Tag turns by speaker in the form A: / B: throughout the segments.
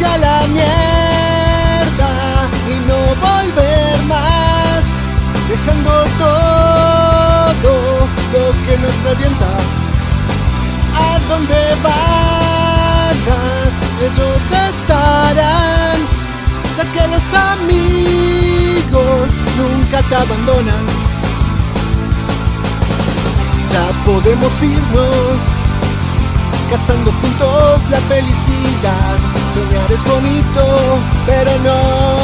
A: a la mierda y no volver más, dejando todo lo que nos revienta. A donde vayas, ellos estarán, ya que los amigos nunca te abandonan. Ya podemos irnos, cazando juntos la felicidad. Soñar es bonito, pero no.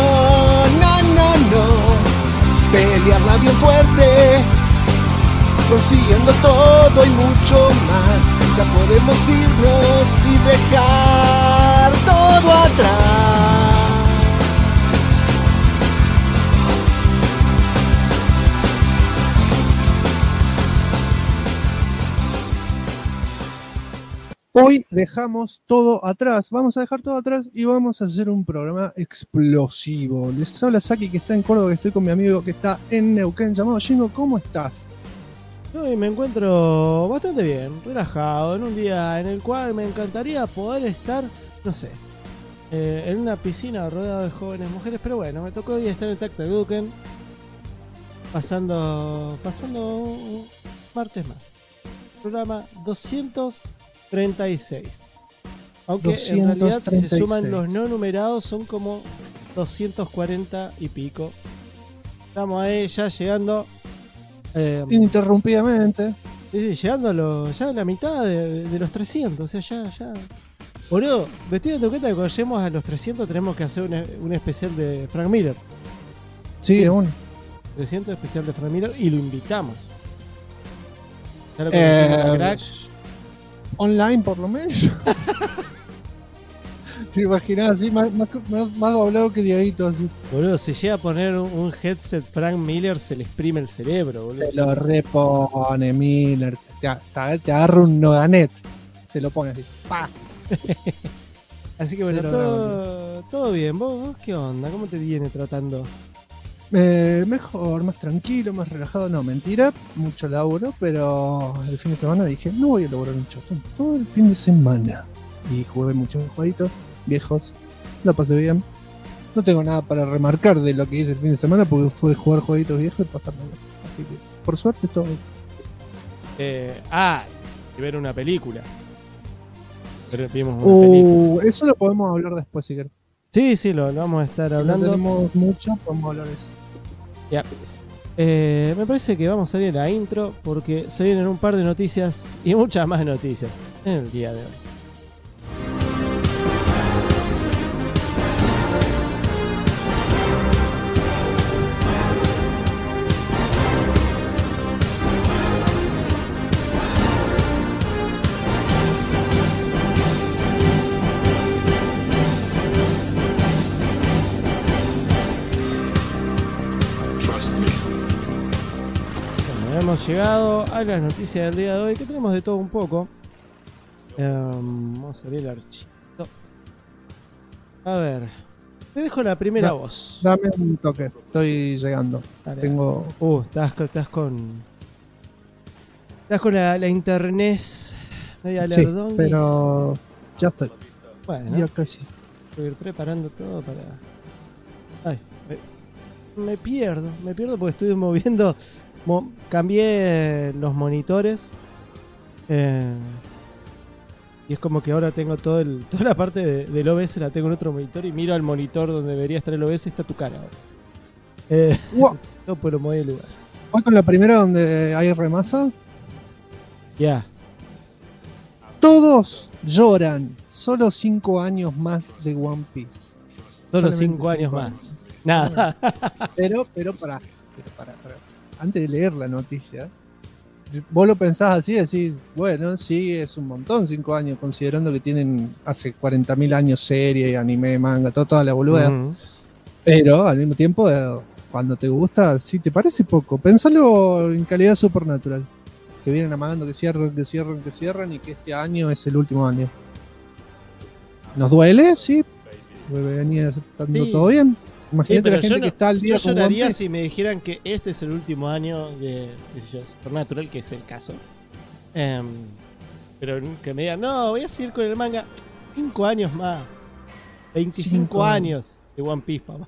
A: Pelearla bien fuerte, consiguiendo todo y mucho más. Ya podemos irnos y dejar todo atrás.
B: Hoy dejamos todo atrás, vamos a dejar todo atrás y vamos a hacer un programa explosivo. Les habla Saki, que está en Córdoba, que estoy con mi amigo que está en Neuquén, llamado Jingo. ¿Cómo estás?
C: Hoy me encuentro bastante bien, relajado, en un día en el cual me encantaría poder estar, no sé, en una piscina rodeado de jóvenes mujeres, pero bueno, me tocó hoy estar en el TAC de Duken, pasando un martes más. Programa 236. Aunque en realidad, si se suman los no numerados, son como 240 y pico. Estamos ahí ya llegando.
B: Ininterrumpidamente.
C: Sí, llegando ya a la mitad de los 300. O sea, ya. Boludo, me estoy dando cuenta que cuando lleguemos a los 300 tenemos que hacer un especial de Frank Miller.
B: Sí, es uno.
C: 300 especial de Frank Miller y lo invitamos. Ya lo conocemos a Crack.
B: Online por lo menos. Te imaginas así, más doblado que Dieguito así.
C: Boludo, si llega a poner un headset Frank Miller, se le exprime el cerebro, boludo.
B: Se lo repone Miller. Te agarra un Noganet. Se lo pone así. ¡Pah!
C: Así que bueno, todo bien. ¿Vos qué onda? ¿Cómo te viene tratando?
B: Mejor, más tranquilo, más relajado. No, mentira, mucho laburo, pero el fin de semana dije, no voy a laburar mucho, todo el fin de semana. Y jugué muchos jueguitos viejos, la pasé bien. No tengo nada para remarcar de lo que hice el fin de semana porque fue jugar jueguitos viejos y pasarme bien. Así que, por suerte, todo bien.
C: Y ver una película. Vimos una película.
B: Eso lo podemos hablar después, si querés.
C: Sí, lo vamos a estar hablando.
B: No tenemos mucho, podemos hablar de eso.
C: Ya. Me parece que vamos a salir a la intro porque se vienen un par de noticias y muchas más noticias en el día de hoy. Hemos llegado a las noticias del día de hoy, que tenemos de todo un poco. Vamos a abrir el archivo. A ver, te dejo la primera voz.
B: Dame un toque, estoy llegando.
C: Dale.
B: Tengo.
C: Estás con la internet media
B: Sí,
C: lerdonguis.
B: pero ya estoy.
C: Bueno,
B: Ya casi.
C: voy a ir preparando todo para. Ay, me pierdo porque estoy moviendo. Cambié los monitores y es como que ahora tengo toda la parte del OBS la tengo en otro monitor y miro al monitor donde debería estar el OBS y está tu cara ahora.
B: Wow.
C: No puedo mover el lugar.
B: ¿Voy con la primera donde hay remasa?
C: Ya.
B: Todos lloran. Solo 5 años más de One Piece.
C: Solo
B: Solamente
C: 5 años
B: 5
C: más. Nada.
B: Pero para. Antes de leer la noticia, vos lo pensás así, decís, bueno, sí, es un montón 5 años, considerando que tienen hace 40.000 años serie, anime, manga, toda la boluda.
C: Uh-huh.
B: Pero al mismo tiempo, cuando te gusta, sí te parece poco. Pensalo en calidad Supernatural, que vienen amagando que cierran y que este año es el último año. ¿Nos duele? Sí. Venía estando todo bien. Imagínate la gente que está al día.
C: Yo lloraría si me dijeran que este es el último año de Supernatural, que es el caso. Pero que me digan, no, voy a seguir con el manga 5 años más. 25 años de One Piece, papá.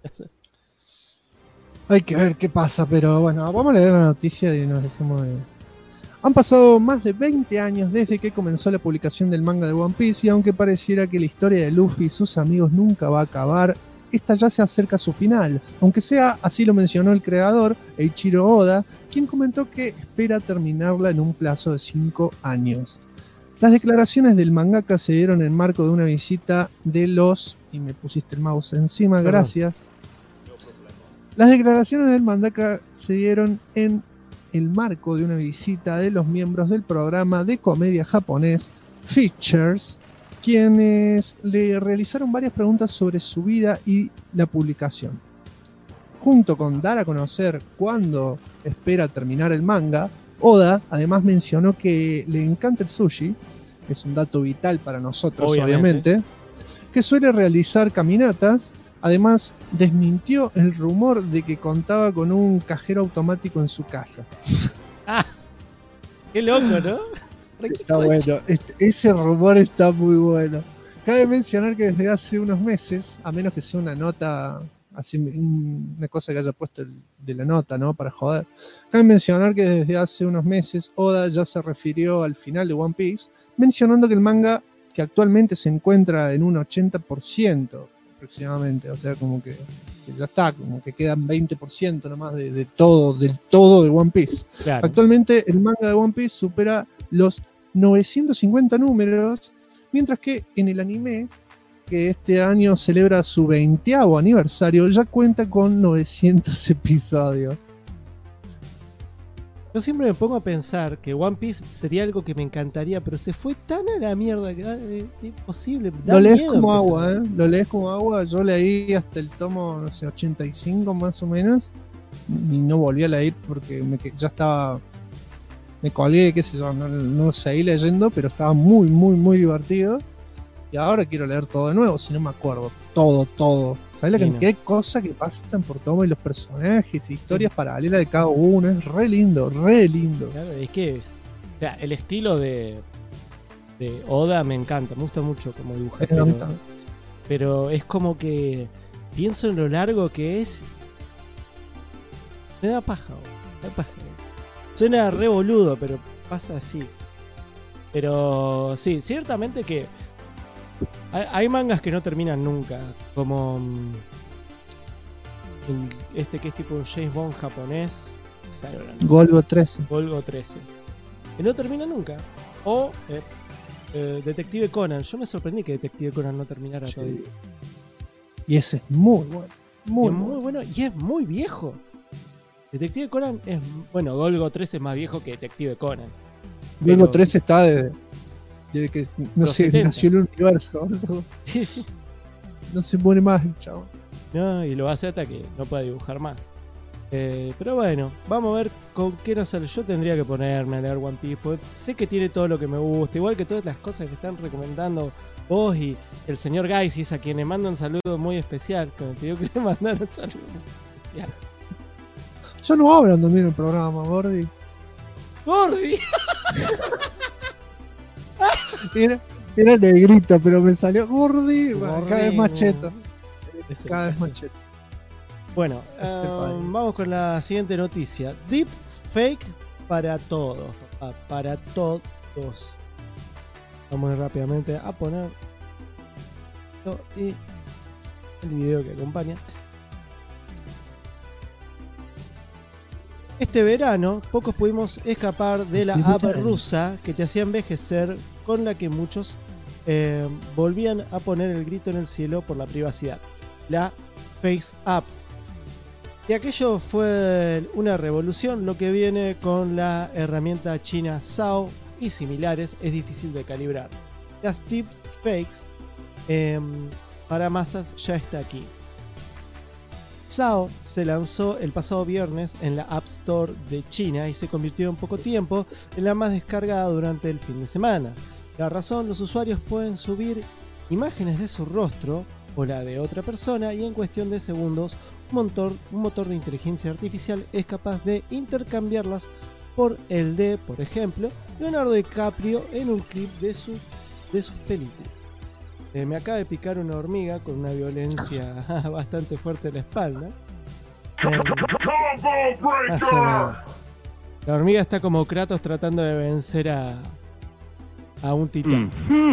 B: Hay que ver qué pasa, pero bueno, vamos a leer la noticia y nos dejemos de... Han pasado más de 20 años desde que comenzó la publicación del manga de One Piece y aunque pareciera que la historia de Luffy y sus amigos nunca va a acabar, esta ya se acerca a su final, aunque sea, así lo mencionó el creador, Eiichiro Oda, quien comentó que espera terminarla en un plazo de 5 años. Las declaraciones del mangaka se dieron en marco de una visita de los... Y me pusiste el mouse encima, gracias. Las declaraciones del mangaka se dieron en el marco de una visita de los miembros del programa de comedia japonés Features, quienes le realizaron varias preguntas sobre su vida y la publicación. Junto con dar a conocer cuándo espera terminar el manga, Oda además mencionó que le encanta el sushi, que es un dato vital para nosotros obviamente, que suele realizar caminatas. Además, desmintió el rumor de que contaba con un cajero automático en su casa.
C: ¡Ah! ¡Qué loco!, ¿no?
B: Está bueno, ese rumor está muy bueno. Cabe mencionar que desde hace unos meses, a menos que sea una nota, así una cosa que haya puesto de la nota, ¿no? Para joder. Cabe mencionar que desde hace unos meses Oda ya se refirió al final de One Piece, mencionando que el manga, que actualmente se encuentra en un 80%, aproximadamente, o sea, como que ya está, como que quedan 20% nomás del todo de One Piece.
C: Claro.
B: Actualmente el manga de One Piece supera los 950 números, mientras que en el anime, que este año celebra su 20º aniversario, ya cuenta con 900 episodios.
C: Yo siempre me pongo a pensar que One Piece sería algo que me encantaría, pero se fue tan a la mierda que es imposible.
B: Lo lees como agua, ¿eh? Lo lees como agua. Yo leí hasta el tomo, no sé, 85 más o menos, y no volví a leer porque ya estaba... Me colgué, qué sé yo, no seguí leyendo, pero estaba muy, muy, muy divertido. Y ahora quiero leer todo de nuevo, si no me acuerdo. Todo. ¿Sabes la cantidad de cosas que pasan por todo y los personajes, historias paralelas de cada uno? Es re lindo, re lindo.
C: Claro, es que o sea, el estilo de Oda me encanta, me gusta mucho como dibuja. Pero es como que pienso en lo largo que es. Me da paja. Suena re boludo, pero pasa así. Pero sí, ciertamente que hay mangas que no terminan nunca, como este que es tipo un James Bond japonés,
B: Golgo 13,
C: que no termina nunca. O Detective Conan. Yo me sorprendí que Detective Conan no terminara todavía.
B: Y ese es muy bueno,
C: muy bueno y es muy viejo. Detective Conan es... Bueno, Golgo 13 es más viejo que Detective Conan.
B: Golgo 13 está desde que nació el universo.
C: Sí.
B: No se muere más el chavo.
C: No, y lo hace hasta que no pueda dibujar más. Pero bueno, vamos a ver con qué nos sale. Yo tendría que ponerme a leer One Piece, porque sé que tiene todo lo que me gusta, igual que todas las cosas que están recomendando vos y el señor Gaisis, a quien le mando un saludo muy especial, que me pidió que le mandara un saludo especial.
B: Yo no hablo también en el programa, Gordy.
C: ¡Gordy!
B: Era negrito, pero me salió Gordy. Bueno, cada vez más cheto. Cada vez más cheto.
C: Bueno, vamos con la siguiente noticia. Deep fake para todos. Para todos. Vamos rápidamente a poner y el video que acompaña. Este verano, pocos pudimos escapar de la app rusa que te hacía envejecer, con la que muchos volvían a poner el grito en el cielo por la privacidad. La Face App. Y aquello fue una revolución. Lo que viene con la herramienta china Zao y similares es difícil de calibrar. Las deepfakes para masas ya está aquí. Zao se lanzó el pasado viernes en la App Store de China y se convirtió en poco tiempo en la más descargada durante el fin de semana. La razón: los usuarios pueden subir imágenes de su rostro o la de otra persona y en cuestión de segundos un motor de inteligencia artificial es capaz de intercambiarlas por el de, por ejemplo, Leonardo DiCaprio en un clip de sus películas. Me acaba de picar una hormiga con una violencia bastante fuerte en la espalda. Más o menos. La hormiga está como Kratos tratando de vencer a un titán.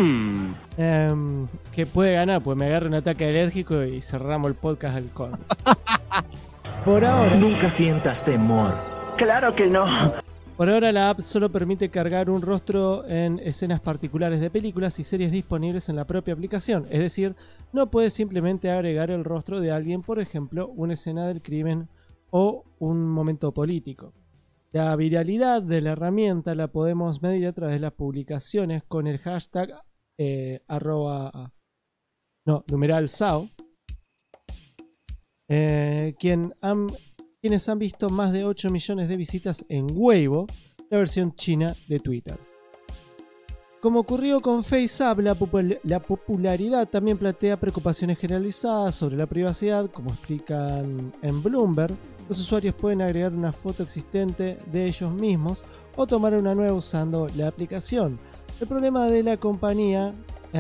C: Que puede ganar, pues me agarra un ataque alérgico y cerramos el podcast al colmo. Por ahora.
D: Nunca sientas temor. Claro que no.
C: Por ahora la app solo permite cargar un rostro en escenas particulares de películas y series disponibles en la propia aplicación. Es decir, no puedes simplemente agregar el rostro de alguien, por ejemplo, una escena del crimen o un momento político. La viralidad de la herramienta la podemos medir a través de las publicaciones con el hashtag numeral SAO. Quienes han visto más de 8 millones de visitas en Weibo, la versión china de Twitter. Como ocurrió con FaceApp, la popularidad también plantea preocupaciones generalizadas sobre la privacidad. Como explican en Bloomberg, los usuarios pueden agregar una foto existente de ellos mismos o tomar una nueva usando la aplicación. El problema de la compañía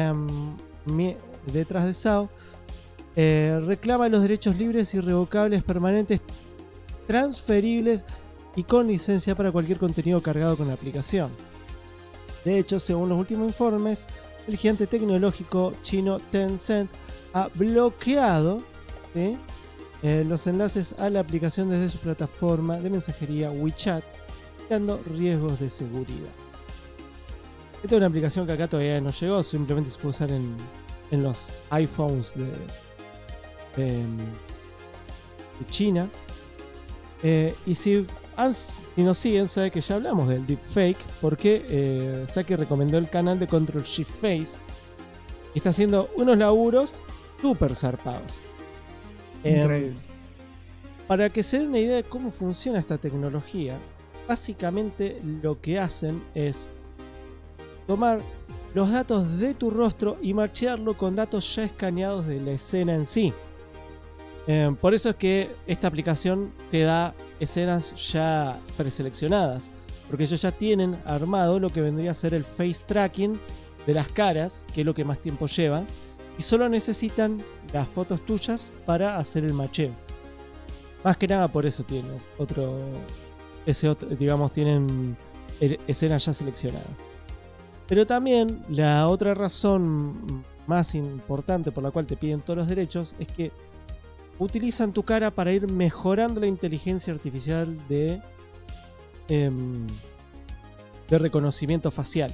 C: detrás de SAO reclama los derechos libres, irrevocables, permanentes, transferibles y con licencia para cualquier contenido cargado con la aplicación. De hecho, según los últimos informes, el gigante tecnológico chino Tencent ha bloqueado los enlaces a la aplicación desde su plataforma de mensajería WeChat, dando riesgos de seguridad. Esta es una aplicación que acá todavía no llegó, simplemente se puede usar en los iPhones de China. Y si nos siguen, sabe que ya hablamos del deepfake, porque Saki recomendó el canal de Control Shift Face y está haciendo unos laburos súper zarpados.
B: Increíble.
C: Para que se den una idea de cómo funciona esta tecnología, básicamente lo que hacen es tomar los datos de tu rostro y machearlo con datos ya escaneados de la escena en sí. Por eso es que esta aplicación te da escenas ya preseleccionadas, porque ellos ya tienen armado lo que vendría a ser el face tracking de las caras, que es lo que más tiempo lleva, y solo necesitan las fotos tuyas para hacer el macheo. Más que nada por eso tienen tienen escenas ya seleccionadas. Pero también la otra razón más importante por la cual te piden todos los derechos es que utilizan tu cara para ir mejorando la inteligencia artificial de reconocimiento facial.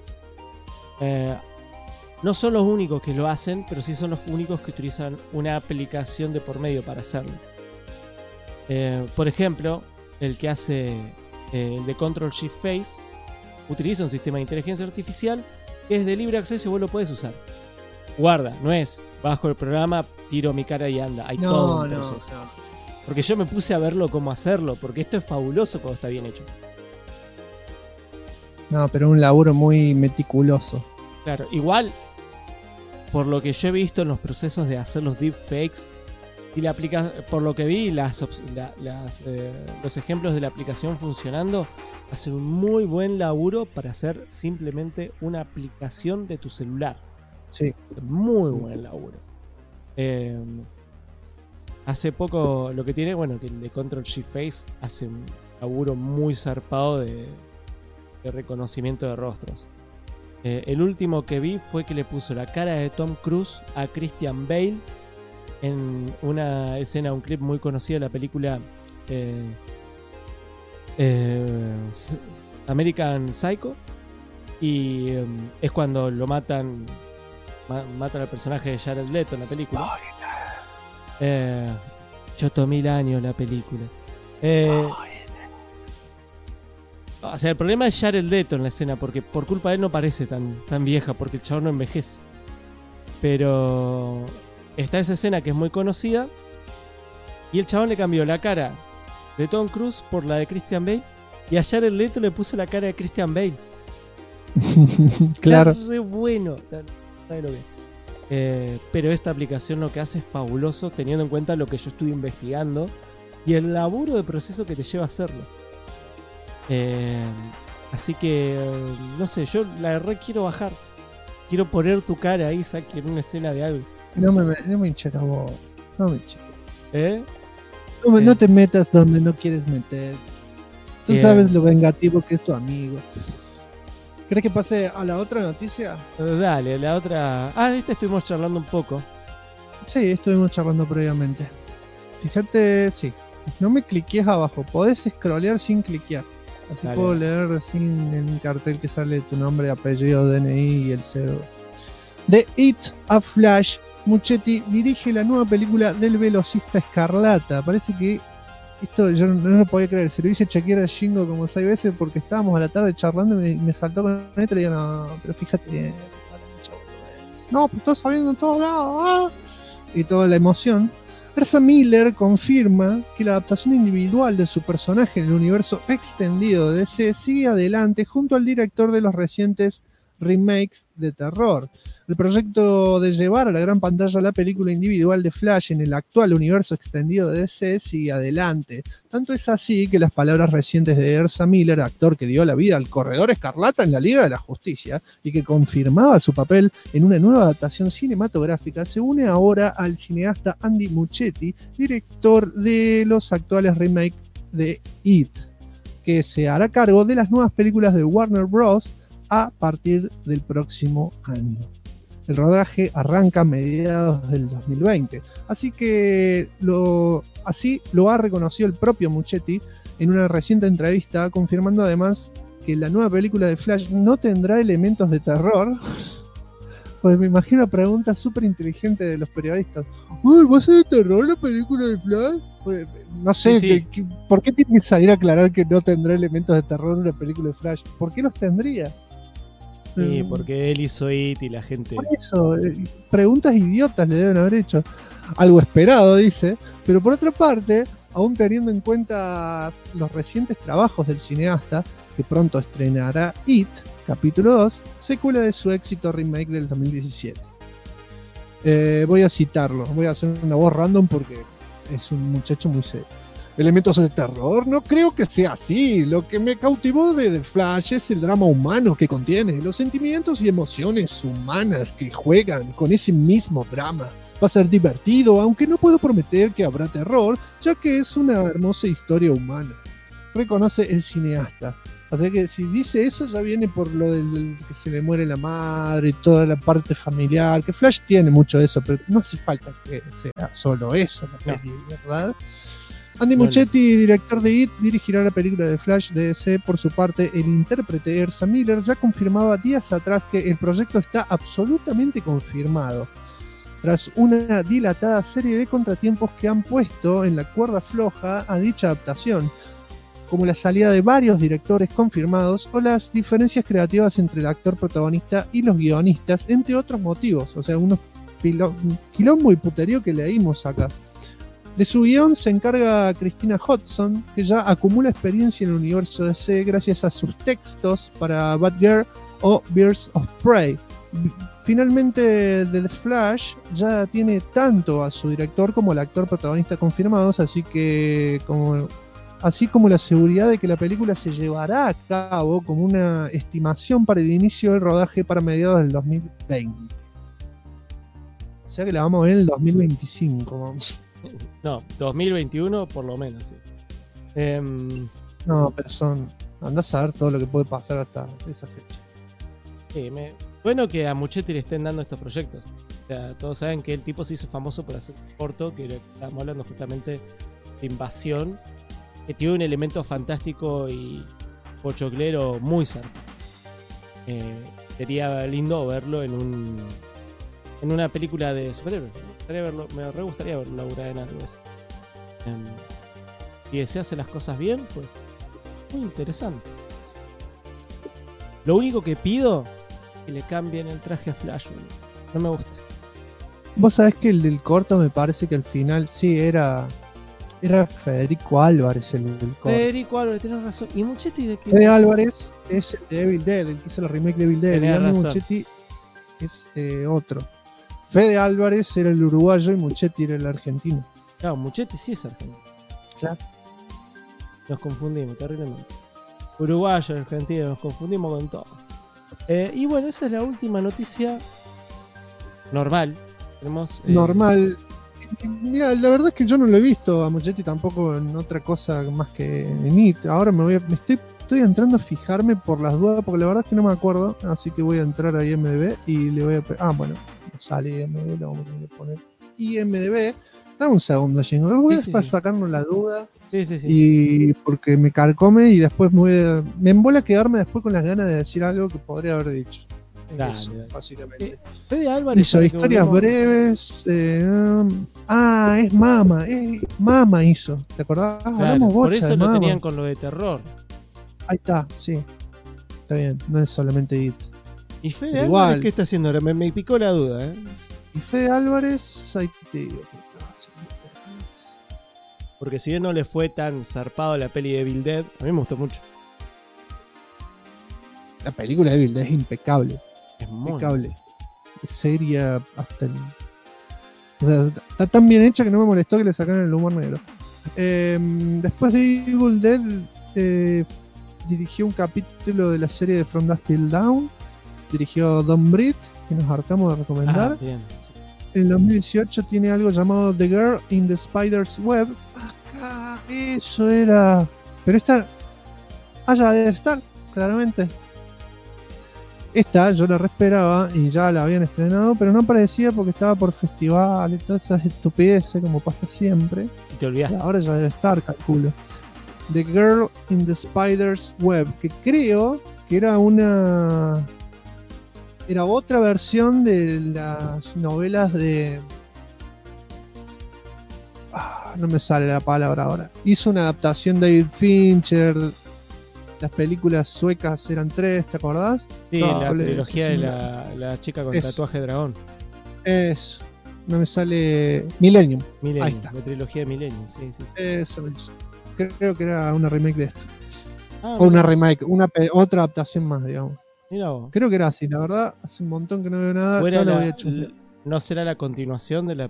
C: No son los únicos que lo hacen, pero sí son los únicos que utilizan una aplicación de por medio para hacerlo. Por ejemplo, el que hace el de Control Shift Face utiliza un sistema de inteligencia artificial que es de libre acceso y vos lo puedes usar. Guarda, no es bajo el programa, tiro mi cara y anda. Hay todo un proceso. No. Porque yo me puse a verlo cómo hacerlo, porque esto es fabuloso cuando está bien hecho.
B: No, pero un laburo muy meticuloso.
C: Claro, igual, por lo que yo he visto en los procesos de hacer los deepfakes, y por lo que vi, los ejemplos de la aplicación funcionando, hacen un muy buen laburo para hacer simplemente una aplicación de tu celular.
B: Sí.
C: Muy buen laburo. Hace poco lo que tiene, que el de Control Shift Face hace un laburo muy zarpado de reconocimiento de rostros. El último que vi fue que le puso la cara de Tom Cruise a Christian Bale en una escena, un clip muy conocido de la película American Psycho, y es cuando lo matan al personaje de Jared Leto en la película. Chotó 1000 años la película. O sea, el problema es Jared Leto en la escena, porque por culpa de él no parece tan vieja, porque el chabón no envejece. Pero está esa escena que es muy conocida y el chabón le cambió la cara de Tom Cruise por la de Christian Bale, y a Jared Leto le puso la cara de Christian Bale.
B: Claro.
C: Está re bueno. ¿Sabes lo que? Pero esta aplicación lo que hace es fabuloso, teniendo en cuenta lo que yo estuve investigando y el laburo de proceso que te lleva a hacerlo. Así que no sé, yo la re quiero bajar. quiero poner tu cara ahí, Saki, en una escena de algo.
B: No me hinches la voz. No me hinches.
C: ¿Eh?
B: No te metas donde no quieres meter. Tú
C: Bien.
B: sabes lo vengativo que es tu amigo. ¿Crees que pase a la otra noticia?
C: Dale, la otra. De esta estuvimos charlando un poco.
B: Sí, estuvimos charlando previamente. Fíjate, sí. No me cliques abajo. Podés scrollear sin cliquear. Así
C: Dale.
B: puedo leer sin en un cartel que sale tu nombre, apellido, DNI y el CEO. The It a Flash. Muschietti dirige la nueva película del velocista Escarlata. Parece que esto yo no lo podía creer. Se lo hice chequear a Shingo como 6 veces porque estábamos a la tarde charlando y me saltó con esto y le digo, no, pero fíjate. No, pues todo sabiendo en todos lados. Y toda la emoción. Ezra Miller confirma que la adaptación individual de su personaje en el universo extendido de DC sigue adelante junto al director de los recientes remakes de terror. El proyecto de llevar a la gran pantalla la película individual de Flash en el actual universo extendido de DC sigue adelante. Tanto es así que las palabras recientes de Ezra Miller, actor que dio la vida al Corredor Escarlata en la Liga de la Justicia y que confirmaba su papel en una nueva adaptación cinematográfica, se une ahora al cineasta Andy Muschietti, director de los actuales remakes de It, que se hará cargo de las nuevas películas de Warner Bros. A partir del próximo año. El rodaje arranca a mediados del 2020, así lo ha reconocido el propio Muschietti en una reciente entrevista, confirmando además que la nueva película de Flash no tendrá elementos de terror. Pues me imagino la pregunta súper inteligente de los periodistas. Uy, ¿va a ser de terror la película de Flash? Pues, no sé,
C: Sí.
B: ¿por qué tiene que salir a aclarar que no tendrá elementos de terror en una película de Flash? ¿Por qué los tendría?
C: Sí, porque él hizo It y la gente.
B: Por eso, preguntas idiotas le deben haber hecho. Algo esperado, dice. Pero por otra parte, aún teniendo en cuenta los recientes trabajos del cineasta, que pronto estrenará It, capítulo 2, secuela de su éxito remake del 2017. Voy a citarlo, voy a hacer una voz random porque es un muchacho muy serio. Elementos de terror, no creo que sea así. Lo que me cautivó de The Flash es el drama humano que contiene, los sentimientos y emociones humanas que juegan con ese mismo drama. Va a ser divertido, aunque no puedo prometer que habrá terror, ya que es una hermosa historia humana, reconoce el cineasta. Así que si dice eso ya viene por lo del que se le muere la madre y toda la parte familiar, que Flash tiene mucho de eso, pero no hace falta que sea solo eso la peli, ¿verdad? Andy Muschietti, director de It, dirigirá la película de Flash de DC. Por su parte, el intérprete Ezra Miller ya confirmaba días atrás que el proyecto está absolutamente confirmado. Tras una dilatada serie de contratiempos que han puesto en la cuerda floja a dicha adaptación, como la salida de varios directores confirmados o las diferencias creativas entre el actor protagonista y los guionistas, entre otros motivos. O sea, unos quilombo y puterío que leímos acá. De su guión se encarga Christina Hodson, que ya acumula experiencia en el universo DC gracias a sus textos para Batgirl o Birds of Prey. Finalmente, The Flash ya tiene tanto a su director como al actor protagonista confirmados, así como la seguridad de que la película se llevará a cabo como una estimación para el inicio del rodaje para mediados del 2020. O sea que la vamos a ver en el 2025, vamos.
C: No, 2021 por lo menos, sí.
B: No, pero andás a ver todo lo que puede pasar hasta esa fecha.
C: Sí, bueno que a Muschietti le estén dando estos proyectos. O sea, todos saben que el tipo se hizo famoso por hacer corto, que estamos hablando justamente de Invasión, que tiene un elemento fantástico y pochoclero muy cerca. Sería lindo verlo en una película de superhéroes. Me re gustaría verlo laburar en algo así. Y si hace las cosas bien, pues muy interesante. Lo único que pido es que le cambien el traje a Flash. No me gusta.
B: Vos sabés que el del corto me parece que al final sí era Federico Álvarez el del corto.
C: Federico Álvarez, tenés razón. ¿Y Muschietti de qué?
B: Fede Álvarez es el de Evil Dead, el que hizo la remake de Evil Dead.
C: Tenés
B: Y Andy
C: razón.
B: Muschietti es otro. Fede Álvarez era el uruguayo y Muschietti era el argentino.
C: Claro, Muschietti sí es argentino.
B: Claro.
C: Nos confundimos terriblemente. Uruguayo, argentino, nos confundimos con todo. Y bueno, esa es la última noticia normal. Tenemos,
B: Normal. Mira, la verdad es que yo no lo he visto a Muchetti tampoco en otra cosa más que en IT. Ahora estoy entrando a fijarme por las dudas, porque la verdad es que no me acuerdo, así que voy a entrar a IMDb y le voy a... bueno, no sale IMDb, lo vamos a tener que poner IMDb. Dame un segundo, Jingo, voy a sacarnos la duda.
C: Sí.
B: Y porque me carcome y después me embola quedarme después con las ganas de decir algo que podría haber dicho.
C: Dale,
B: Eso,
C: dale.
B: básicamente.
C: Fede Álvarez.
B: Hizo historias breves. Es Mama hizo. ¿Te acordás?
C: Claro,
B: Hablamos
C: por
B: bocha
C: eso
B: de
C: lo
B: Mama.
C: tenían con lo de terror.
B: Ahí está, sí. Está bien, no es solamente IT.
C: ¿Y Fede
B: Pero
C: Álvarez
B: igual.
C: qué está haciendo ahora? Me picó la duda, ¿eh?
B: Y Fede Álvarez, ahí te digo que está haciendo.
C: Porque si bien no le fue tan zarpado la peli de Evil Dead, a mí me gustó mucho.
B: La película de Evil Dead es impecable.
C: Es muy
B: Impecable. Es seria hasta el... O sea, está tan bien hecha que no me molestó que le sacaran el humor negro. Después de Evil Dead, dirigió un capítulo de la serie de From Dusk Till Dawn. Dirigió Don't Breathe, que nos hartamos de recomendar.
C: Ah, bien.
B: En 2018 tiene algo llamado The Girl in the Spider's Web. Acá, eso era... Pero esta... ya debe estar, claramente. Esta yo la esperaba y ya la habían estrenado, pero no aparecía porque estaba por festival y todas esas estupideces, como pasa siempre.
C: Y te olvidaste.
B: Ahora ya debe estar, calculo. The Girl in the Spider's Web, que creo que era otra versión de las novelas de... no me sale la palabra ahora. Hizo una adaptación de David Fincher. Las películas suecas eran 3, ¿te acordás?
C: Sí,
B: No,
C: la trilogía de
B: sí,
C: la chica con
B: Eso.
C: tatuaje de dragón.
B: Eso. No me sale... Millennium. Ahí
C: Millennium,
B: está.
C: la trilogía de Millennium, sí.
B: Eso mismo. Creo que era una remake de esto.
C: Ah,
B: O una remake, otra adaptación más, digamos.
C: mira vos.
B: Creo que era así, la verdad. Hace un montón que no veo nada.
C: ¿O era
B: Ya lo voy a chupar.
C: no será la continuación de la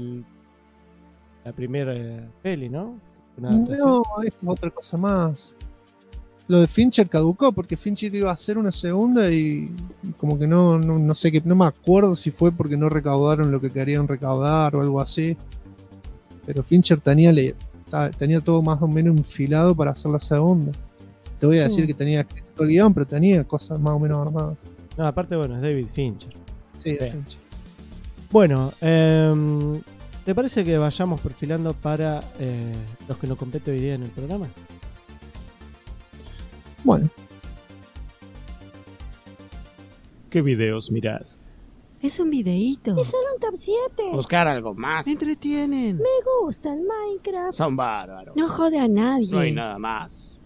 C: primera peli, ¿no? Una adaptación.
B: No, esto es otra cosa más. Lo de Fincher caducó porque Fincher iba a hacer una segunda y como que no sé qué, no me acuerdo si fue porque no recaudaron lo que querían recaudar o algo así. Pero Fincher tenía todo más o menos enfilado para hacer la segunda. Te voy a decir que tenía escrito el guión, pero tenía cosas más o menos armadas.
C: No, aparte, bueno, es David Fincher.
B: Sí,
C: Bien.
B: Fincher.
C: Bueno, ¿te parece que vayamos perfilando para los que nos compete hoy día en el programa?
B: Bueno,
C: ¿Qué videos mirás?
E: Es un videíto.
F: Es solo un top 7.
G: Buscar algo más.
E: Me entretienen.
F: Me gusta el Minecraft.
G: Son bárbaros.
E: No jode a nadie.
G: No hay nada más.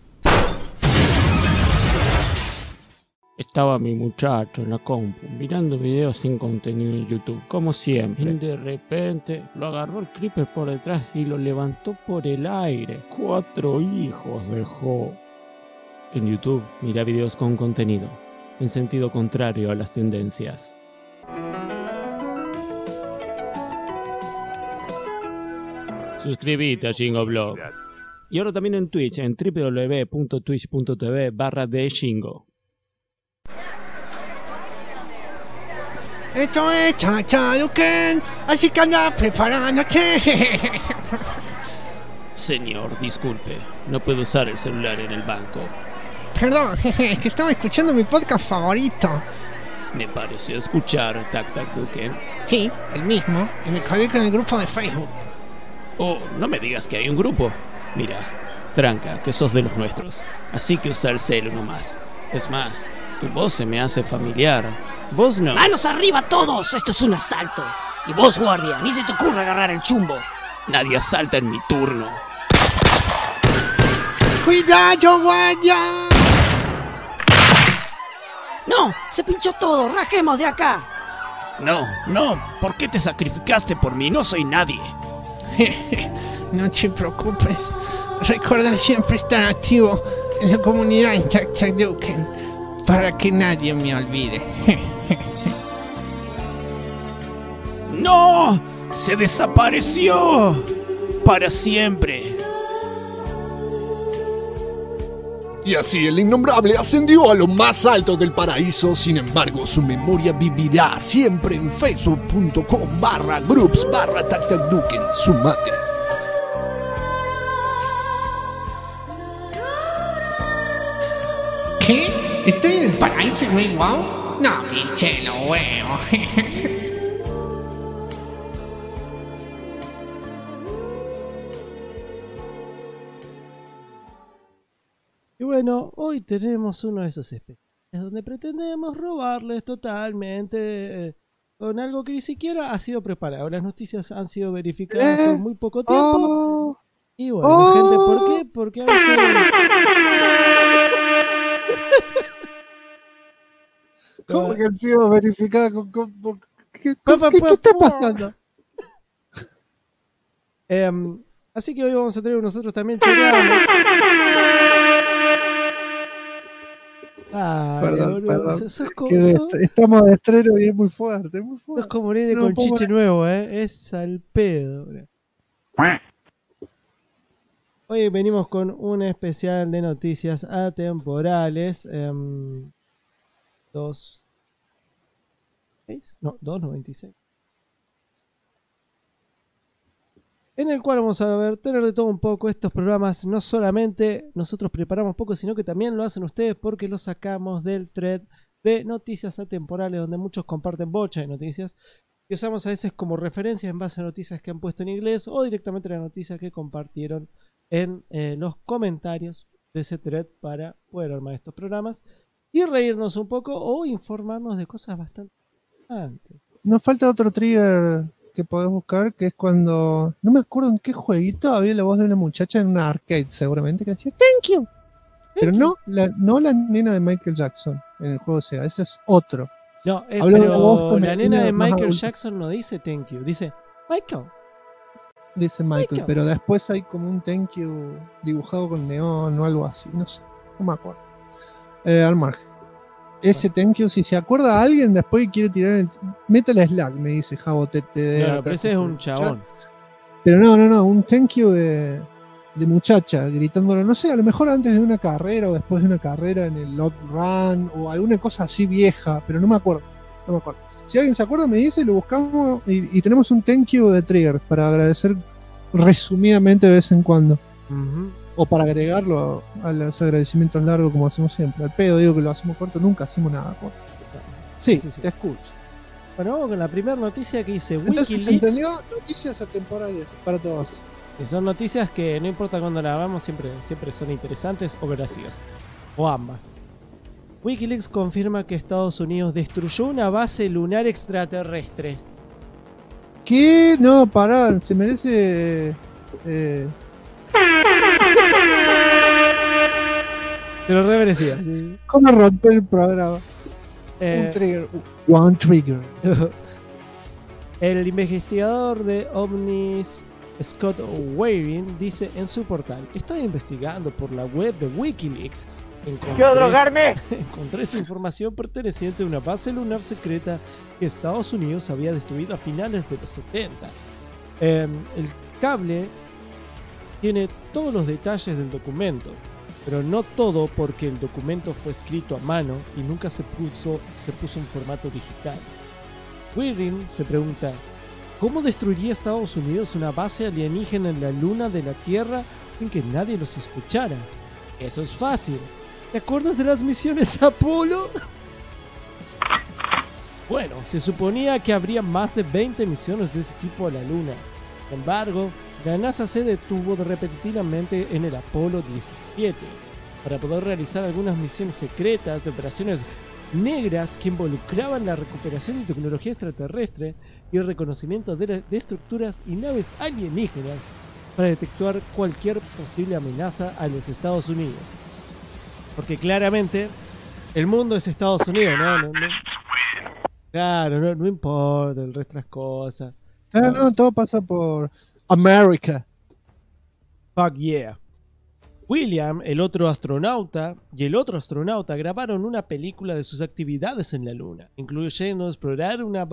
C: Estaba mi muchacho en la compu mirando videos sin contenido en YouTube, como siempre. Y de repente lo agarró el creeper por detrás y lo levantó por el aire. 4 hijos dejó. En YouTube, mira videos con contenido, en sentido contrario a las tendencias. Suscríbete a Jingoblog. Y ahora también en Twitch, en www.twitch.tv/thejingo.
A: Esto es Chachaduken, así que anda preparándote.
C: Señor, disculpe, no puedo usar el celular en el banco.
A: Perdón, es que estaba escuchando mi podcast favorito.
C: Me pareció escuchar Tac Tac Duken.
A: Sí, el mismo, y me colgué con el grupo de Facebook.
C: Oh, no me digas que hay un grupo. Mira, tranca, que sos de los nuestros, así que usa el celu nomás. Es más, tu voz se me hace familiar. Vos no.
H: ¡Manos arriba todos! Esto es un asalto. Y vos, guardia, ni se te ocurra agarrar el chumbo.
C: Nadie asalta en mi turno.
A: ¡Cuidado, guardia!
H: ¡No! ¡Se pinchó todo! ¡Rajemos de acá!
C: No, ¿por qué te sacrificaste por mí? No soy nadie.
A: No te preocupes. Recuerda siempre estar activo en la comunidad en Chachaduken para que nadie me olvide.
C: ¡No! ¡Se desapareció! ¡Para siempre!
I: Y así el innombrable ascendió a lo más alto del paraíso. Sin embargo, su memoria vivirá siempre en facebook.com/groups/tactacduken, su madre.
A: ¿Qué? ¿Estoy en el paraíso, güey? ¿Wow? No, pinche lo huevo.
C: Y bueno, hoy tenemos uno de esos especiales donde pretendemos robarles totalmente con algo que ni siquiera ha sido preparado. Las noticias han sido verificadas por muy poco tiempo.
B: Oh,
C: Y bueno, gente, ¿por qué? Porque a veces...
B: ¿Cómo que han sido verificadas ¿Qué está pasando?
C: Así que hoy vamos a tener nosotros también chequeamos.
B: Perdón.
C: Sos
B: Estamos de estreno y es muy fuerte, muy fuerte.
C: como un nene
B: No
C: con
B: puedo
C: chiche
B: ver.
C: nuevo, es al pedo. Bro. Hoy venimos con un especial de noticias atemporales. 2.96. En el cual vamos a tener de todo un poco. Estos programas no solamente nosotros preparamos poco, sino que también lo hacen ustedes porque lo sacamos del thread de noticias atemporales, donde muchos comparten bocha de noticias que usamos a veces como referencia en base a noticias que han puesto en inglés o directamente las noticias que compartieron en los comentarios de ese thread para poder armar estos programas y reírnos un poco o informarnos de cosas bastante interesantes.
B: Nos falta otro trigger que podés buscar, que es cuando... No me acuerdo en qué jueguito había la voz de una muchacha en una arcade, seguramente, que decía "Thank you". Pero no la nena de Michael Jackson en el juego Sega, ese es otro.
C: No,
B: Habla de una voz
C: pero la
B: femenina
C: nena de
B: más
C: Michael
B: adulta.
C: Jackson no dice thank you, dice Michael.
B: Dice Michael,
C: Michael.
B: pero después hay como un thank you dibujado con neón o algo así, no sé, no me acuerdo. Al margen. Ese thank you, si se acuerda a alguien después y quiere tirar el... Métale Slack, me dice Javo TTD.
C: No,
B: acá
C: pero ese es
B: justo
C: un
B: en el chat.
C: chabón.
B: Pero no, un thank you de muchacha, gritándolo, no sé, a lo mejor antes de una carrera o después de una carrera en el Lot Run o alguna cosa así vieja, pero no me acuerdo. Si alguien se acuerda me dice, lo buscamos y tenemos un thank you de Trigger para agradecer resumidamente de vez en cuando.
C: Ujú.
B: O para agregarlo a los agradecimientos largos como hacemos siempre. Al pedo digo que lo hacemos corto, nunca hacemos nada corto. Sí,
C: Sí.
B: te escucho.
C: Bueno, vamos con la primera noticia que dice
B: Entonces,
C: Wikileaks.
B: ¿se entendió? Noticias atemporales para todos.
C: Que son noticias que no importa cuándo las hagamos, siempre son interesantes o graciosas. O ambas. Wikileaks confirma que Estados Unidos destruyó una base lunar extraterrestre.
B: ¿Qué? No, pará, se merece...
C: Te lo reverecía. Sí.
B: ¿Cómo romper el programa? Un trigger. One trigger.
C: El investigador de OVNIs, Scott Waring, dice en su portal: estaba investigando por la web de Wikileaks.
G: ¡Quiero drogarme!
C: Encontré esta información perteneciente a una base lunar secreta que Estados Unidos había destruido a finales de los 70. El cable tiene todos los detalles del documento, pero no todo porque el documento fue escrito a mano y nunca se puso en formato digital. Waring se pregunta: ¿cómo destruiría Estados Unidos una base alienígena en la luna de la Tierra sin que nadie los escuchara? Eso es fácil. ¿Te acuerdas de las misiones Apolo? Bueno, se suponía que habría más de 20 misiones de ese tipo a la luna. Sin embargo, la NASA se detuvo repentinamente en el Apolo 17 para poder realizar algunas misiones secretas de operaciones negras que involucraban la recuperación de tecnología extraterrestre y el reconocimiento de estructuras y naves alienígenas para detectar cualquier posible amenaza a los Estados Unidos. Porque claramente el mundo es Estados Unidos, ¿no? Claro, no importa el resto de las cosas.
B: No, todo pasa por America.
C: Fuck yeah. William, el otro astronauta, y el otro astronauta grabaron una película de sus actividades en la Luna, incluyendo explorar una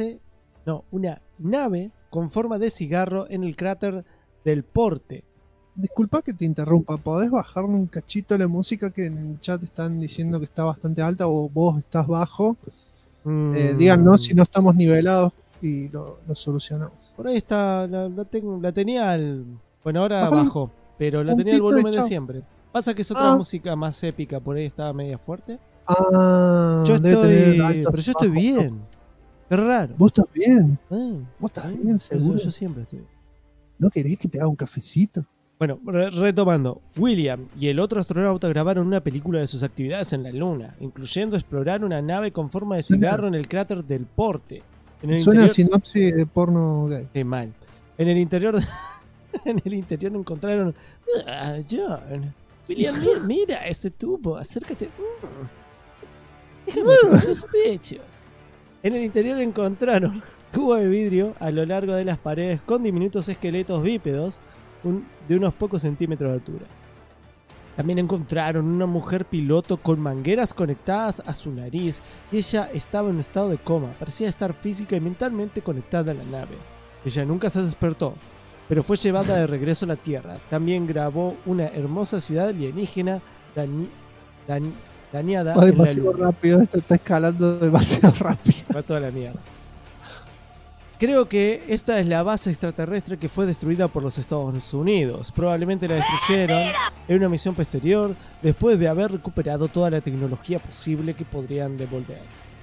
C: nave con forma de cigarro en el cráter del Porte,
B: disculpa que te interrumpa, ¿podés bajarme un cachito la música que en el chat están diciendo que está bastante alta o vos estás bajo? Díganos si no estamos nivelados y lo solucionamos.
C: Por ahí está, la tenía bueno, ahora
B: Bájale
C: bajó, pero la
B: un
C: tenía al
B: tito y
C: volumen de
B: chao.
C: siempre. Pasa que es otra música más épica, por ahí estaba media fuerte.
B: Yo
C: Pero yo estoy bien. Qué raro.
B: ¿Vos estás bien?
C: ¿Vos
B: estás bien, seguro?
C: Yo siempre estoy bien.
B: ¿No querés que te haga un cafecito?
C: Bueno, retomando, William y el otro astronauta grabaron una película de sus actividades en la Luna, incluyendo explorar una nave con forma de cigarro en el cráter del Porte.
B: Suena sinopsis de porno gay.
C: Qué mal. En el interior en el interior encontraron John. William, mira este tubo, acércate. Déjame tocar su pecho. En el interior encontraron tubo de vidrio a lo largo de las paredes con diminutos esqueletos bípedos de unos pocos centímetros de altura. También encontraron una mujer piloto con mangueras conectadas a su nariz y ella estaba en un estado de coma. Parecía estar física y mentalmente conectada a la nave. Ella nunca se despertó, pero fue llevada de regreso a la Tierra. También grabó una hermosa ciudad alienígena dañada
B: Va
C: en la
B: demasiado
C: Luna.
B: rápido, esto está escalando demasiado rápido.
C: Va toda la mierda. Creo que esta es la base extraterrestre que fue destruida por los Estados Unidos. Probablemente la destruyeron en una misión posterior después de haber recuperado toda la tecnología posible que podrían devolver.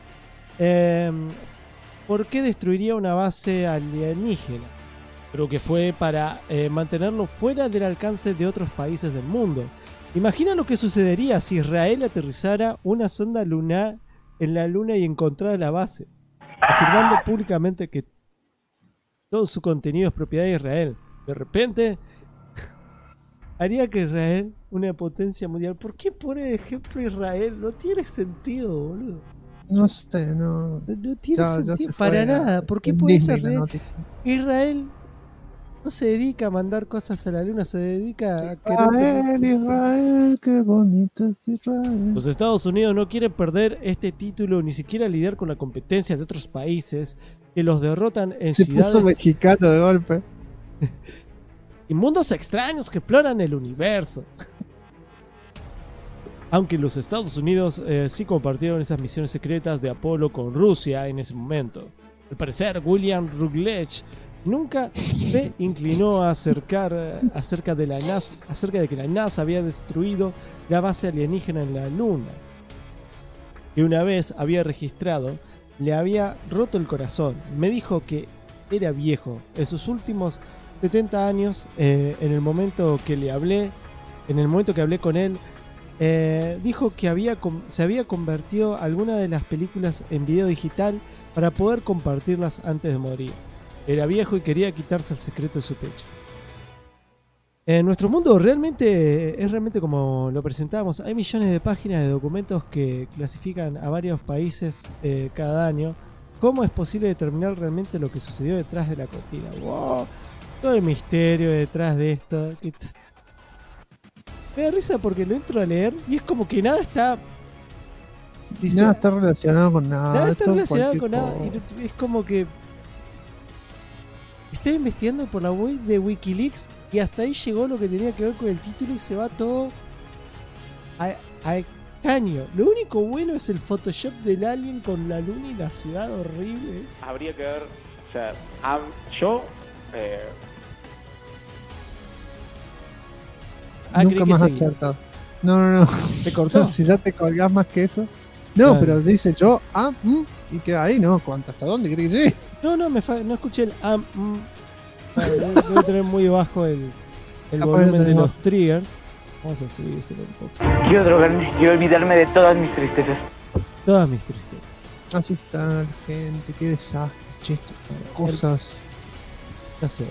C: ¿Por qué destruiría una base alienígena? Creo que fue para mantenerlo fuera del alcance de otros países del mundo. Imagina lo que sucedería si Israel aterrizara una sonda lunar en la Luna y encontrara la base, afirmando públicamente que todo su contenido es propiedad de Israel. De repente, haría que Israel, una potencia mundial... ¿Por qué pone de ejemplo Israel? No tiene sentido, boludo.
B: No sé, no.
C: No tiene sentido
B: se
C: para
B: fue
C: nada. ¿Por qué
B: en
C: puede
B: Disney
C: ser
B: la noticia.
C: Israel no se dedica a mandar cosas a la luna, se dedica a querer...
B: Israel, qué bonito es Israel.
C: Los Estados Unidos no quieren perder este título, ni siquiera lidiar con la competencia de otros países que los derrotan en
B: Se
C: ciudades
B: puso mexicano de golpe.
C: y mundos extraños que exploran el universo. Aunque los Estados Unidos sí compartieron esas misiones secretas de Apolo con Rusia en ese momento. Al parecer, William Rutledge nunca se inclinó a acerca de que la NASA había destruido la base alienígena en la Luna, que una vez había registrado. Le había roto el corazón. Me dijo que era viejo. En sus últimos 70 años, en el momento que hablé con él, dijo que se había convertido alguna de las películas en video digital para poder compartirlas antes de morir. Era viejo y quería quitarse el secreto de su pecho. Nuestro mundo es realmente como lo presentábamos. Hay millones de páginas de documentos que clasifican a varios países cada año. ¿Cómo es posible determinar realmente lo que sucedió detrás de la cortina? ¡Wow! Todo el misterio detrás de esto. Me da risa porque lo entro a leer y es como que nada está...
B: Nada está relacionado con nada.
C: Nada está
B: Esto
C: relacionado
B: cualquier
C: con nada.
B: cosa.
C: Y es como que... Estoy investigando por la web de Wikileaks y hasta ahí llegó lo que tenía que ver con el título y se va todo a caño. Lo único bueno es el Photoshop del alien con la luna y la ciudad horrible.
G: Habría que ver, o sea, yo...
B: Nunca más acertado. No.
C: ¿Te cortó?
B: Si ya te colgás más que eso. No,
C: Claro.
B: pero dice yo, y queda ahí, ¿no? ¿Hasta dónde crees que llegue?
C: No, no escuché el debe tener muy bajo el volumen de los triggers. Vamos a subir ese un poco.
G: Quiero drogarme y olvidarme de todas mis tristezas.
C: Todas mis tristezas.
B: Así está la gente, qué desastre, che, cosas.
C: Ya sé.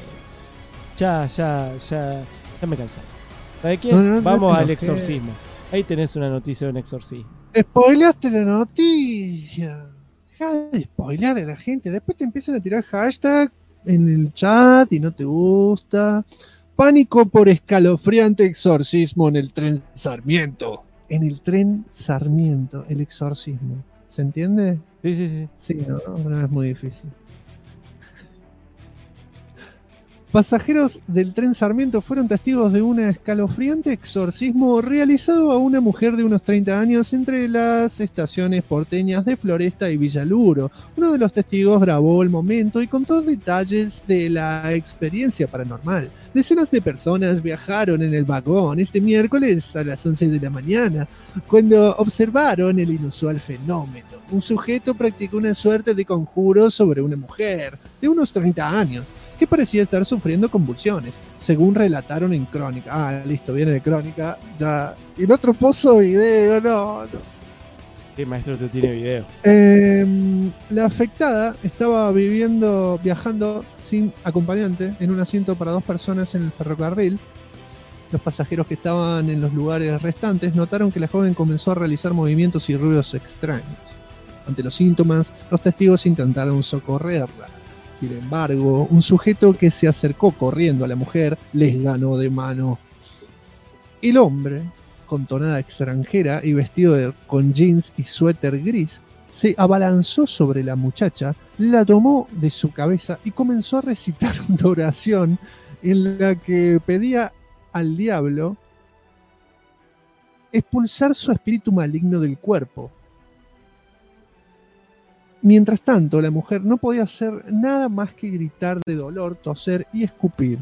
C: Ya me cansé. ¿Sabes qué?
B: No,
C: Vamos
B: te
C: al
B: enojé.
C: exorcismo. Ahí tenés una noticia de un exorcismo.
B: Spoileaste la noticia. Deja de spoilear a la gente. Después te empiezan a tirar hashtag en el chat y no te gusta. Pánico por escalofriante exorcismo en el tren Sarmiento. En el tren Sarmiento, el exorcismo. ¿Se entiende?
C: Sí.
B: Sí, no es muy difícil. pasajeros del tren Sarmiento fueron testigos de un escalofriante exorcismo realizado a una mujer de unos 30 años entre las estaciones porteñas de Floresta y Villaluro. Uno de los testigos grabó el momento y contó detalles de la experiencia paranormal. Decenas de personas viajaron en el vagón este miércoles a las 11 de la mañana, cuando observaron el inusual fenómeno. Un sujeto practicó una suerte de conjuro sobre una mujer de unos 30 años, que parecía estar sufriendo convulsiones, según relataron en Crónica. Ah, listo, viene de Crónica, ya. Y el otro pozo video, no.
C: Sí, maestro, usted tiene video.
B: La afectada estaba viajando sin acompañante en un asiento para 2 personas en el ferrocarril. Los pasajeros que estaban en los lugares restantes notaron que la joven comenzó a realizar movimientos y ruidos extraños. Ante los síntomas, los testigos intentaron socorrerla. Sin embargo, un sujeto que se acercó corriendo a la mujer les ganó de mano. El hombre, con tonada extranjera y vestido con jeans y suéter gris, se abalanzó sobre la muchacha, la tomó de su cabeza y comenzó a recitar una oración en la que pedía al diablo expulsar su espíritu maligno del cuerpo. Mientras tanto, la mujer no podía hacer nada más que gritar de dolor, toser y escupir.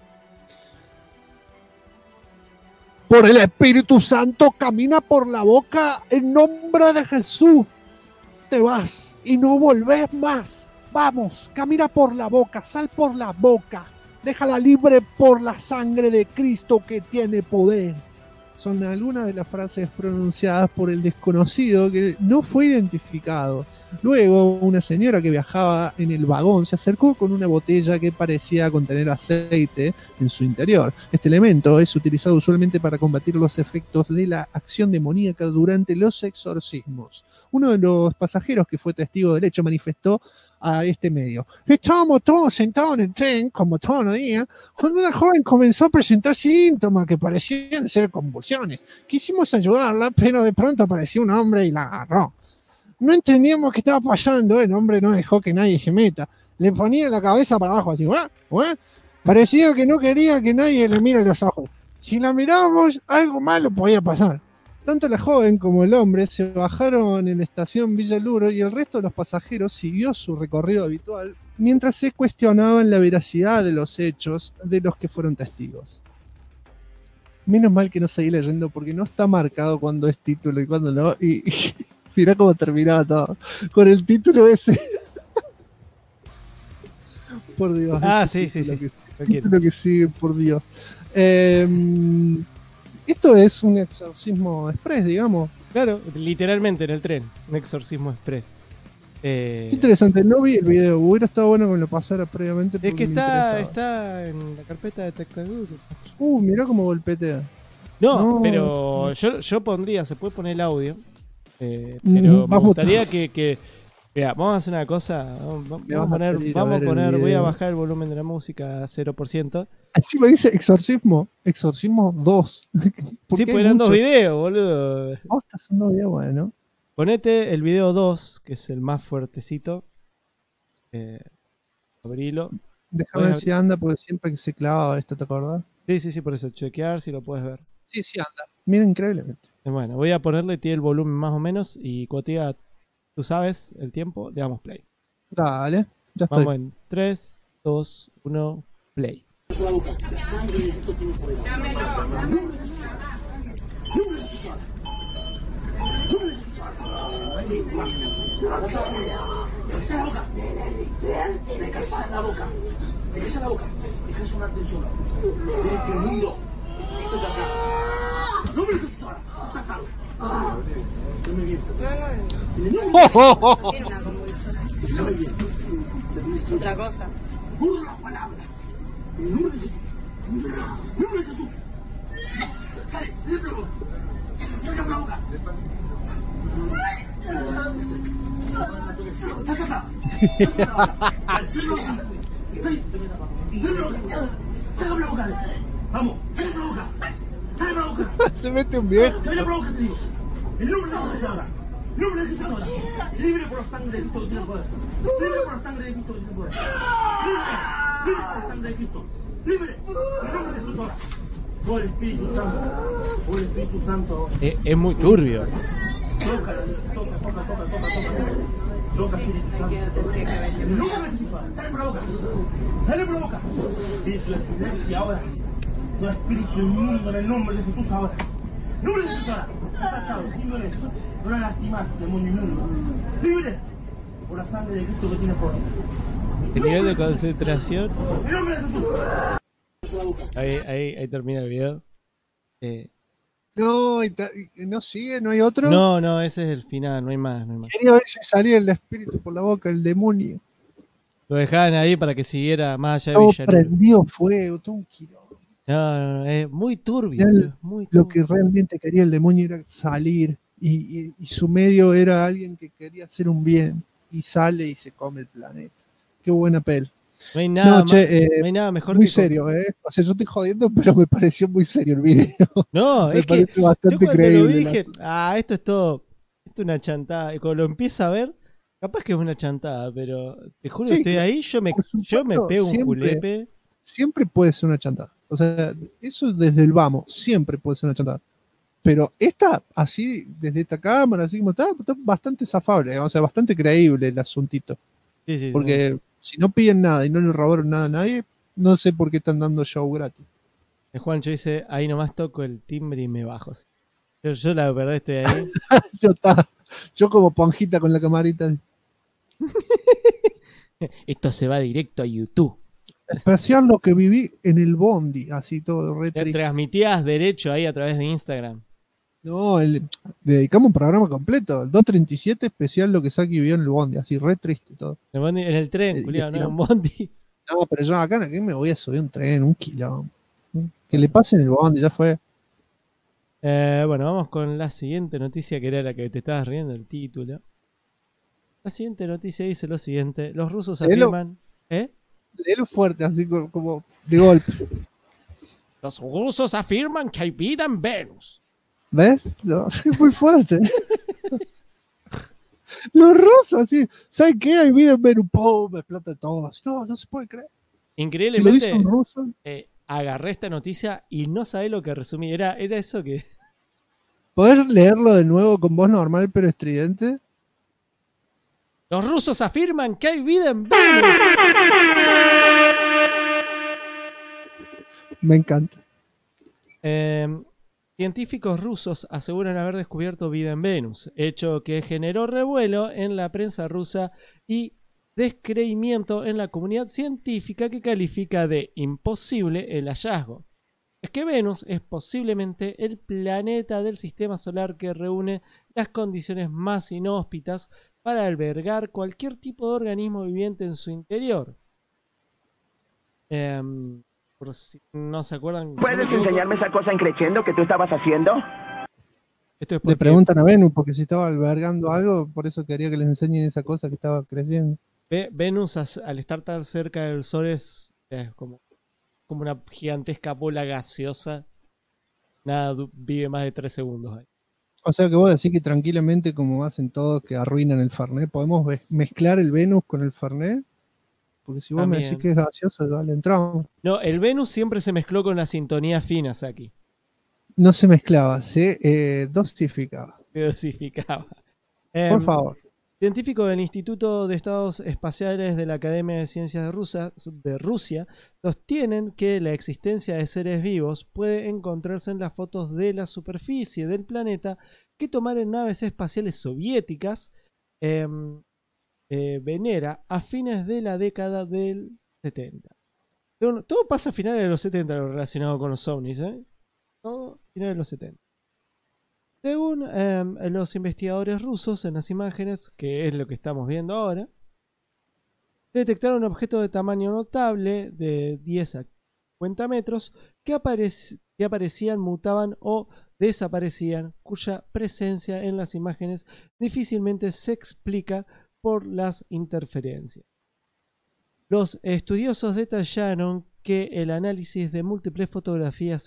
B: Por el Espíritu Santo, camina por la boca en nombre de Jesús. Te vas y no volvés más. Vamos, camina por la boca, sal por la boca. Déjala libre por la sangre de Cristo que tiene poder. Son algunas de las frases pronunciadas por el desconocido que no fue identificado. Luego, una señora que viajaba en el vagón se acercó con una botella que parecía contener aceite en su interior. Este elemento es utilizado usualmente para combatir los efectos de la acción demoníaca durante los exorcismos. Uno de los pasajeros que fue testigo del hecho manifestó a este medio: estábamos todos sentados en el tren, como todos los días, cuando una joven comenzó a presentar síntomas que parecían ser convulsiones. Quisimos ayudarla, pero de pronto apareció un hombre y la agarró. No entendíamos qué estaba pasando, el hombre no dejó que nadie se meta. Le ponía la cabeza para abajo, así, parecía que no quería que nadie le mire los ojos. Si la mirábamos, algo malo podía pasar. Tanto la joven como el hombre se bajaron en la estación Villaluro y el resto de los pasajeros siguió su recorrido habitual mientras se cuestionaban la veracidad de los hechos de los que fueron testigos. Menos mal que no seguí leyendo porque no está marcado cuando es título y cuando no. Y mirá cómo terminaba todo. Con el título ese. Por Dios.
C: Ah, sí.
B: El título que sigue, por Dios. Esto es un exorcismo express, digamos.
C: Claro, literalmente en el tren. Un exorcismo express.
B: Interesante, no vi el video. Hubiera estado bueno que me lo pasara previamente.
C: Es que está en la carpeta de Tectaduque.
B: Mirá cómo golpetea.
C: No, pero yo pondría, se puede poner el audio. Pero me gustaría que mira, vamos a hacer una cosa. Voy a bajar el volumen de la música a 0%.
B: Así me dice Exorcismo 2.
C: Sí, pues eran 2 videos, boludo.
B: Está haciendo video, bueno.
C: Ponete el video 2, que es el más fuertecito. Abrilo.
B: Déjame ver si anda, porque siempre que se clava esto, ¿te acordás?
C: Sí, por eso chequear si lo puedes ver.
B: Sí, anda. Mira, increíblemente.
C: Bueno, voy a ponerle tiene el volumen más o menos y cuando te diga, tú sabes el tiempo, le damos play.
B: Dale, ya estoy.
C: Vamos en 3, 2, 1, play.
J: Otra cosa.
B: Se mete un viejo.
J: El nombre de Jesús ahora. El nombre de Jesús ahora. Libre por la sangre de Cristo que tiene poder. Libre por la sangre de Cristo que tiene poder. Libre por la sangre de Cristo. ¡Libre! ¡En nombre de Jesús ahora! ¡Oh, el Espíritu Santo! ¡Oh, el Espíritu Santo!
C: Es muy turbio.
J: Toca, Espíritu Santo. En nombre de Jesús ahora. ¡Sale por la boca! ¡Sale por la boca! Espíritu de abstinencia ahora. Todo espíritu inmundo en el nombre de Jesús ahora. ¡En nombre de Jesús ahora! Sacado, sin violencia. No la lastimas, demonio inmundo. ¡Libre! Por la sangre de Cristo que tiene por ti.
C: El nivel de concentración.
J: ¡En nombre de Jesús!
C: Ahí termina el video.
B: No, no sigue, no hay otro.
C: No, ese es el final, no hay más.
B: Quería ver si salía el espíritu por la boca, el demonio.
C: Lo dejaban ahí para que siguiera más allá de
B: Todo
C: Villarino.
B: prendió fuego, todo un kilo.
C: No, es muy turbio.
B: Lo que realmente quería el demonio era salir y su medio era alguien que quería hacer un bien y sale y se come el planeta. Qué buena peli.
C: No hay nada,
B: no
C: hay nada mejor
B: muy
C: que
B: serio, o sea, yo estoy jodiendo, pero me pareció muy serio el video.
C: No,
B: me
C: es que yo
B: bastante
C: cuando
B: creíble.
C: lo vi dije, esto es todo, esto es una chantada. Y cuando lo empieza a ver, capaz que es una chantada, pero te juro que estoy ahí, yo me pego un culepe.
B: Siempre puede ser una chantada. O sea, eso desde el vamos, siempre puede ser una chantada. Pero esta, así, desde esta cámara, así como está bastante zafable, o sea, bastante creíble el asuntito.
C: Sí,
B: porque si no piden nada y no le robaron nada a nadie, no sé por qué están dando show gratis.
C: El Juancho dice, ahí nomás toco el timbre y me bajo. Yo la verdad estoy ahí.
B: yo como Ponjita con la camarita.
C: Esto se va directo a YouTube.
B: Especial lo que viví en el bondi, así todo re
C: Te
B: triste.
C: transmitías derecho ahí a través de Instagram.
B: No, le dedicamos un programa completo, el 237 especial lo que Saki vivió en el bondi, así re triste todo.
C: El bondi, en el tren, culiao, no en un bondi.
B: No, pero yo acá me voy a subir un tren, un kilómetro. Que le pasen el bondi, ya fue.
C: Bueno, vamos con la siguiente noticia, que era la que te estabas riendo el título. La siguiente noticia dice lo siguiente: los rusos afirman.
B: Léelo fuerte, así como de golpe.
C: Los rusos afirman que hay vida en Venus.
B: ¿Ves? No, es muy fuerte. Los rusos, así, ¿saben qué? Hay vida en Venus, ¡pum! Me explota todo. Así, no se puede creer.
C: Increíblemente,
B: si lo dice un ruso,
C: agarré esta noticia y no sabés lo que resumí. Era eso que...
B: ¿Poder leerlo de nuevo con voz normal pero estridente?
C: Los rusos afirman que hay vida en Venus.
B: Me encanta.
C: Científicos rusos aseguran haber descubierto vida en Venus, hecho que generó revuelo en la prensa rusa y descreimiento en la comunidad científica, que califica de imposible el hallazgo. Es que Venus es posiblemente el planeta del sistema solar que reúne las condiciones más inhóspitas para albergar cualquier tipo de organismo viviente en su interior. Por si no se acuerdan...
G: ¿Puedes enseñarme esa cosa en creciendo que tú estabas haciendo?
C: Esto es
B: Le preguntan a Venus porque si estaba albergando algo, por eso quería que les enseñen esa cosa que estaba creciendo.
C: Venus, al estar tan cerca del Sol, es como una gigantesca bola gaseosa. Nada vive más de 3 segundos ahí.
B: O sea que vos decís que tranquilamente, como hacen todos que arruinan el Fernet, ¿podemos mezclar el Venus con el Fernet? Porque si vos
C: También.
B: me decís que es gaseoso, ya le entramos.
C: No, el Venus siempre se mezcló con la sintonía fina, Saki.
B: No se mezclaba, se dosificaba.
C: Se dosificaba.
B: Por favor.
C: Científicos del Instituto de Estados Espaciales de la Academia de Ciencias de Rusia sostienen que la existencia de seres vivos puede encontrarse en las fotos de la superficie del planeta que tomaron naves espaciales soviéticas Venera a fines de la década del 70. Todo pasa a finales de los 70 lo relacionado con los ovnis, Todo a finales de los 70. Según los investigadores rusos, en las imágenes, que es lo que estamos viendo ahora, detectaron un objeto de tamaño notable de 10 a 50 metros que aparecían, mutaban o desaparecían, cuya presencia en las imágenes difícilmente se explica por las interferencias. Los estudiosos detallaron que en el análisis de múltiples fotografías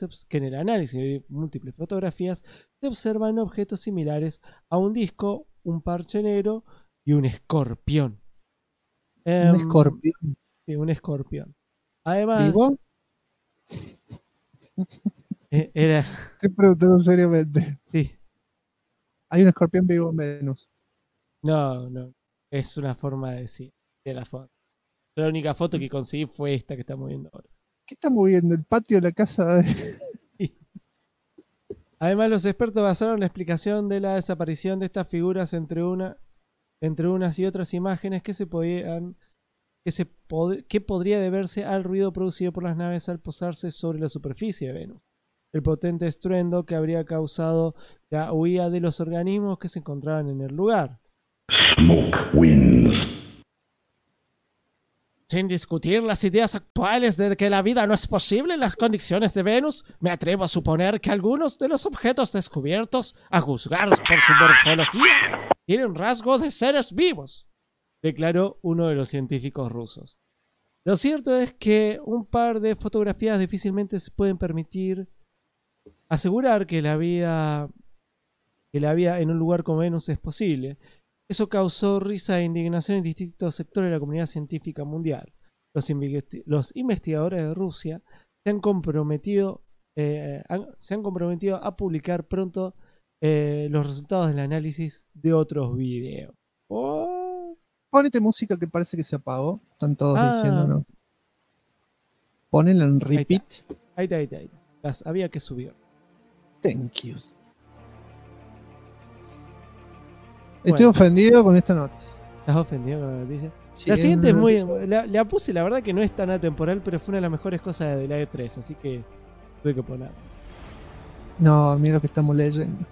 C: se observan objetos similares a un disco, un parche negro y un escorpión.
B: Un escorpión.
C: Sí, un escorpión. Además,
B: ¿Vivo?
C: Era.
B: Estoy preguntando seriamente.
C: Sí.
B: Hay un escorpión vivo en Venus.
C: No. Es una forma de decir de la foto. La única foto que conseguí fue esta que estamos viendo ahora.
B: ¿Qué estamos viendo? ¿El patio de la casa de...
C: Además, los expertos basaron la explicación de la desaparición de estas figuras entre unas y otras imágenes que podría deberse al ruido producido por las naves al posarse sobre la superficie de Venus. El potente estruendo que habría causado la huida de los organismos que se encontraban en el lugar.
J: Smoke wins.
C: Sin discutir las ideas actuales de que la vida no es posible en las condiciones de Venus, me atrevo a suponer que algunos de los objetos descubiertos, a juzgar por su morfología, tienen rasgos de seres vivos, declaró uno de los científicos rusos. Lo cierto es que un par de fotografías difícilmente se pueden permitir asegurar que la vida en un lugar como Venus es posible. Eso causó risa e indignación en distintos sectores de la comunidad científica mundial. Los investigadores de Rusia se han comprometido a publicar pronto los resultados del análisis de otros videos. Oh.
B: Ponete música que parece que se apagó. Están todos diciendo, ¿no? Ponela en repeat.
C: Ahí está. Las había que subir.
B: Thank you. Estoy ofendido con esta nota.
C: ¿Estás ofendido con la noticia?
B: Sí,
C: la siguiente es muy...
B: noticia.
C: La puse, la verdad que no es tan atemporal, pero fue una de las mejores cosas de la E3, así que tuve que poner.
B: No, mira lo que estamos leyendo.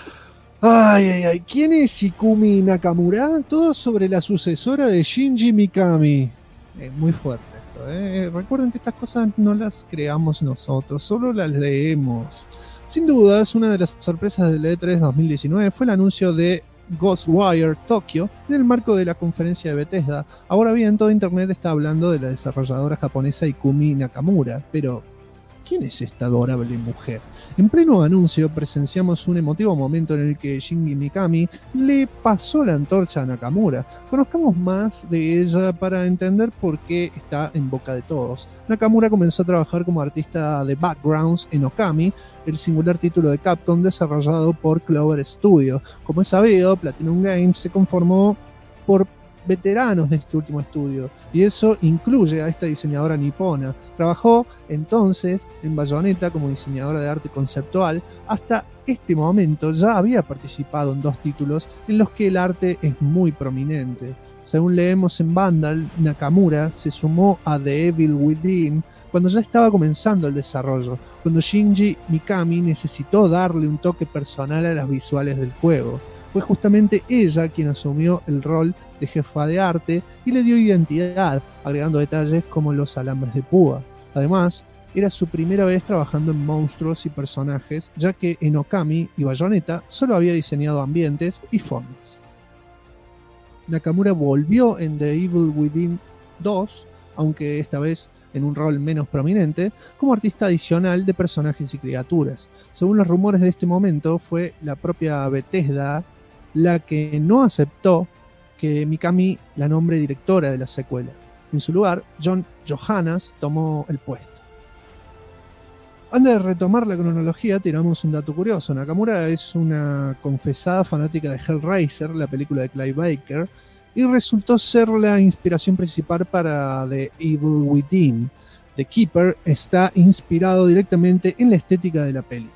B: Ay. ¿Quién es Ikumi Nakamura? Todo sobre la sucesora de Shinji Mikami. Muy fuerte esto, Recuerden que estas cosas no las creamos nosotros, solo las leemos. Sin dudas, una de las sorpresas del E3 2019 fue el anuncio de Ghostwire Tokyo en el marco de la conferencia de Bethesda. Ahora bien, todo internet está hablando de la desarrolladora japonesa Ikumi Nakamura, pero ¿quién es esta adorable mujer? En pleno anuncio presenciamos un emotivo momento en el que Shinji Mikami le pasó la antorcha a Nakamura. Conozcamos más de ella para entender por qué está en boca de todos. Nakamura comenzó a trabajar como artista de backgrounds en Okami, el singular título de Capcom desarrollado por Clover Studio. Como es sabido, Platinum Games se conformó por veteranos de este último estudio, y eso incluye a esta diseñadora nipona. Trabajó entonces en Bayonetta como diseñadora de arte conceptual. Hasta este momento ya había participado en 2 títulos en los que el arte es muy prominente. Según leemos en Vandal, Nakamura se sumó a The Evil Within cuando ya estaba comenzando el desarrollo, cuando Shinji Mikami necesitó darle un toque personal a las visuales del juego. Fue justamente ella quien asumió el rol de jefa de arte y le dio identidad, agregando detalles como los alambres de púa. Además, era su primera vez trabajando en monstruos y personajes, ya que en Okami y Bayonetta solo había diseñado ambientes y fondos. Nakamura volvió en The Evil Within 2, aunque esta vez en un rol menos prominente, como artista adicional de personajes y criaturas. Según los rumores de este momento, fue la propia Bethesda la que no aceptó que Mikami la nombre directora de la secuela. En su lugar, John Johannes tomó el puesto. Antes de retomar la cronología, tiramos un dato curioso. Nakamura es una confesada fanática de Hellraiser, la película de Clive Barker, y resultó ser la inspiración principal para The Evil Within. The Keeper está inspirado directamente en la estética de la película.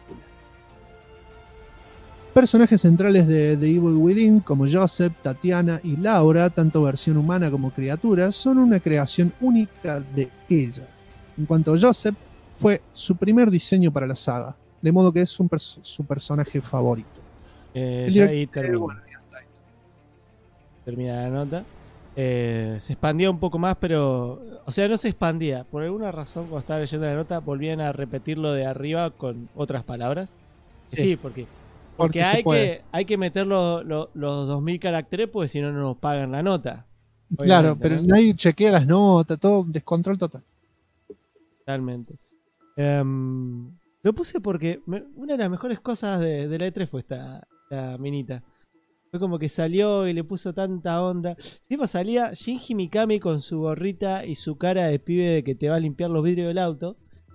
B: Personajes centrales de The Evil Within, como Joseph, Tatiana y Laura, tanto versión humana como criatura, son una creación única de ella. En cuanto a Joseph, fue su primer diseño para la saga, de modo que es su personaje favorito.
C: Ya ahí termina. Termina la nota. Se expandía un poco más, pero... O sea, no se expandía. Por alguna razón, cuando estaba leyendo la nota, volvían a repetirlo de arriba con otras palabras. Sí, porque hay que meter los 2000 caracteres, porque si no, no nos pagan la nota.
B: Claro, pero
C: ¿no?
B: Nadie chequea las notas, todo descontrol total.
C: Totalmente. Lo puse porque una de las mejores cosas de la E3 fue esta minita. Fue como que salió y le puso tanta onda. Encima salía Shinji Mikami con su gorrita y su cara de pibe de que te va a limpiar los vidrios del auto.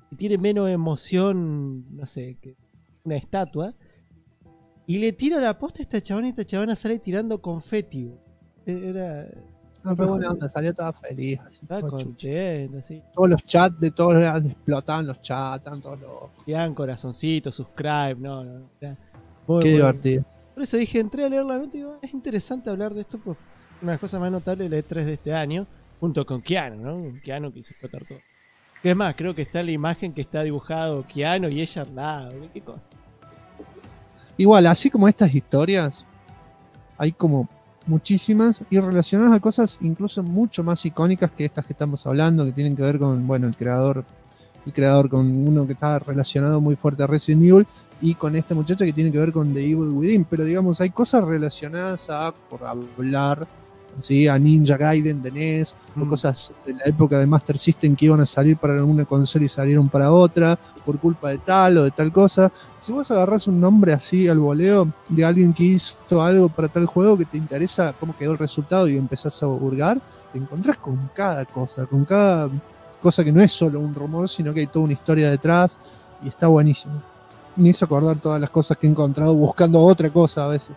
C: y tiene menos emoción, no sé, que una estatua. Y le tira la posta a esta chabona y esta chabona sale tirando confeti. Era...
B: No, pero buena onda, salió toda feliz. Así,
C: Estaba
B: toda chucha.
C: contenta, así.
B: Todos los chats de todos explotaban los chats, estaban todos los...
C: Quedan corazoncitos, subscribe, no. Era muy,
B: Qué
C: muy-
B: divertido.
C: Por eso dije, entré a leer la nota y digo, es interesante hablar de esto, porque una de las cosas más notables de la E3 de este año, junto con Keanu, ¿no? Keanu que hizo explotar todo. Que es más, creo que está la imagen que está dibujado Keanu y ella al lado, qué cosa.
B: Igual, así como estas historias, hay como muchísimas y relacionadas a cosas incluso mucho más icónicas que estas que estamos hablando, que tienen que ver con, bueno, el creador con uno que está relacionado muy fuerte a Resident Evil y con esta muchacha que tiene que ver con The Evil Within, pero digamos, hay cosas relacionadas a, por hablar, ¿sí? A Ninja Gaiden de NES, o cosas de la época de Master System que iban a salir para una consola y salieron para otra, por culpa de tal o de tal cosa. Si vos agarrás un nombre así al voleo de alguien que hizo algo para tal juego que te interesa cómo quedó el resultado y empezás a hurgar, te encontrás con cada cosa que no es solo un rumor, sino que hay toda una historia detrás y está buenísimo. Me hizo acordar todas las cosas que he encontrado buscando otra cosa a veces.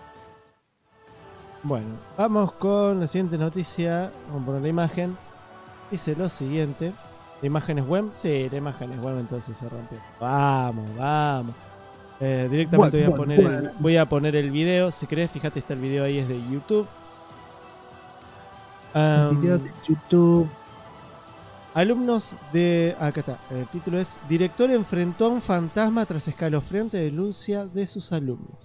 C: Bueno, vamos con la siguiente noticia. Vamos a poner la imagen. Dice lo siguiente. ¿La imagen es web? Sí, la imagen es web, entonces se rompió. Vamos. Directamente voy a poner el video. Si querés, fíjate, está el video ahí, es de YouTube.
B: El video de YouTube.
C: Alumnos de... Acá está. El título es: Director enfrentó a un fantasma tras escalofriante denuncia de sus alumnos.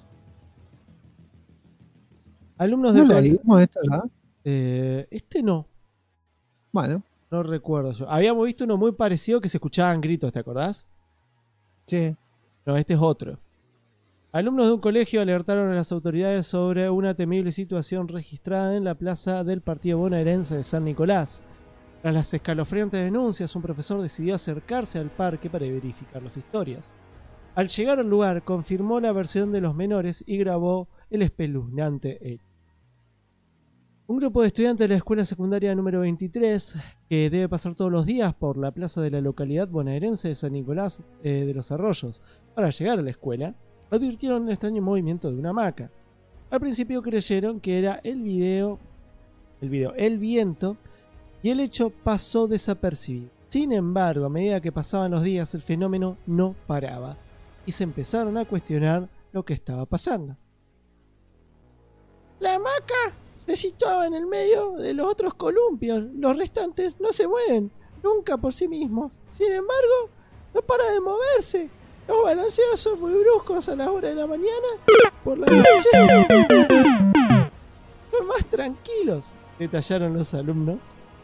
C: Alumnos
B: ¿No
C: de...
B: lo vimos esto ya?
C: Este no.
B: Bueno.
C: No recuerdo yo. Habíamos visto uno muy parecido que se escuchaban gritos, ¿te acordás?
B: Sí.
C: No, este es otro. Alumnos de un colegio alertaron a las autoridades sobre una temible situación registrada en la plaza del partido bonaerense de San Nicolás. Tras las escalofriantes denuncias, un profesor decidió acercarse al parque para verificar las historias. Al llegar al lugar, confirmó la versión de los menores y grabó el espeluznante hecho. Un grupo de estudiantes de la escuela secundaria número 23, que debe pasar todos los días por la plaza de la localidad bonaerense de San Nicolás de los Arroyos para llegar a la escuela, advirtieron el extraño movimiento de una hamaca. Al principio creyeron que era el viento, y el hecho pasó desapercibido. Sin embargo, a medida que pasaban los días, el fenómeno no paraba y se empezaron a cuestionar lo que estaba pasando. La hamaca se situaba en el medio de los otros columpios. Los restantes no se mueven nunca por sí mismos. Sin embargo, no para de moverse. Los balanceos son muy bruscos a las horas de la mañana. Por la noche son más tranquilos, detallaron los alumnos.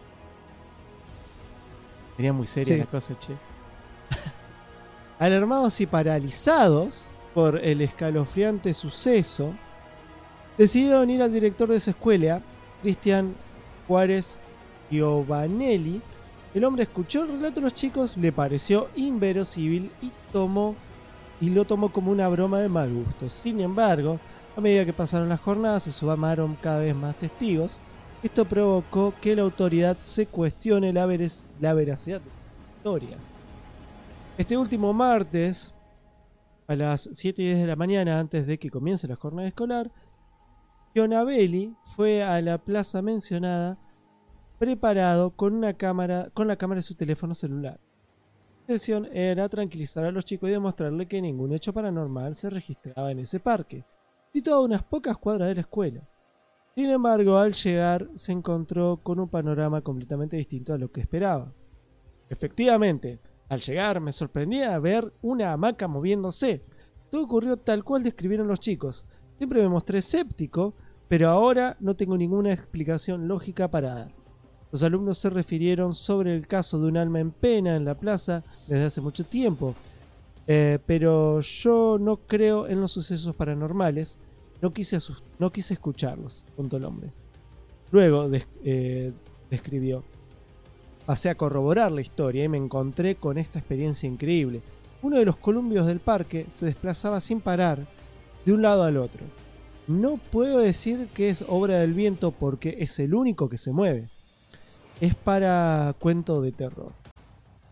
C: Venía muy seria la cosa, che. Alarmados y paralizados por el escalofriante suceso, decidieron ir al director de esa escuela, Cristian Juárez Giovanelli. El hombre escuchó el relato de los chicos, le pareció inverosímil y lo tomó como una broma de mal gusto. Sin embargo, a medida que pasaron las jornadas, se sumaron cada vez más testigos. Esto provocó que la autoridad se cuestione la veracidad de las historias. Este último martes, a las 7:10 de la mañana, antes de que comience la jornada escolar, Giovanelli fue a la plaza mencionada preparado con la cámara de su teléfono celular. La intención era tranquilizar a los chicos y demostrarle que ningún hecho paranormal se registraba en ese parque, situado a unas pocas cuadras de la escuela. Sin embargo, al llegar se encontró con un panorama completamente distinto a lo que esperaba. Efectivamente, al llegar me sorprendía ver una hamaca moviéndose. Todo ocurrió tal cual describieron los chicos. Siempre me mostré escéptico, pero ahora no tengo ninguna explicación lógica para dar. Los alumnos se refirieron sobre el caso de un alma en pena en la plaza desde hace mucho tiempo, pero yo no creo en los sucesos paranormales. No quise escucharlos, contó el hombre. Luego describió: pasé a corroborar la historia y me encontré con esta experiencia increíble. Uno de los columpios del parque se desplazaba sin parar de un lado al otro. No puedo decir que es obra del viento porque es el único que se mueve. Es para cuento de terror.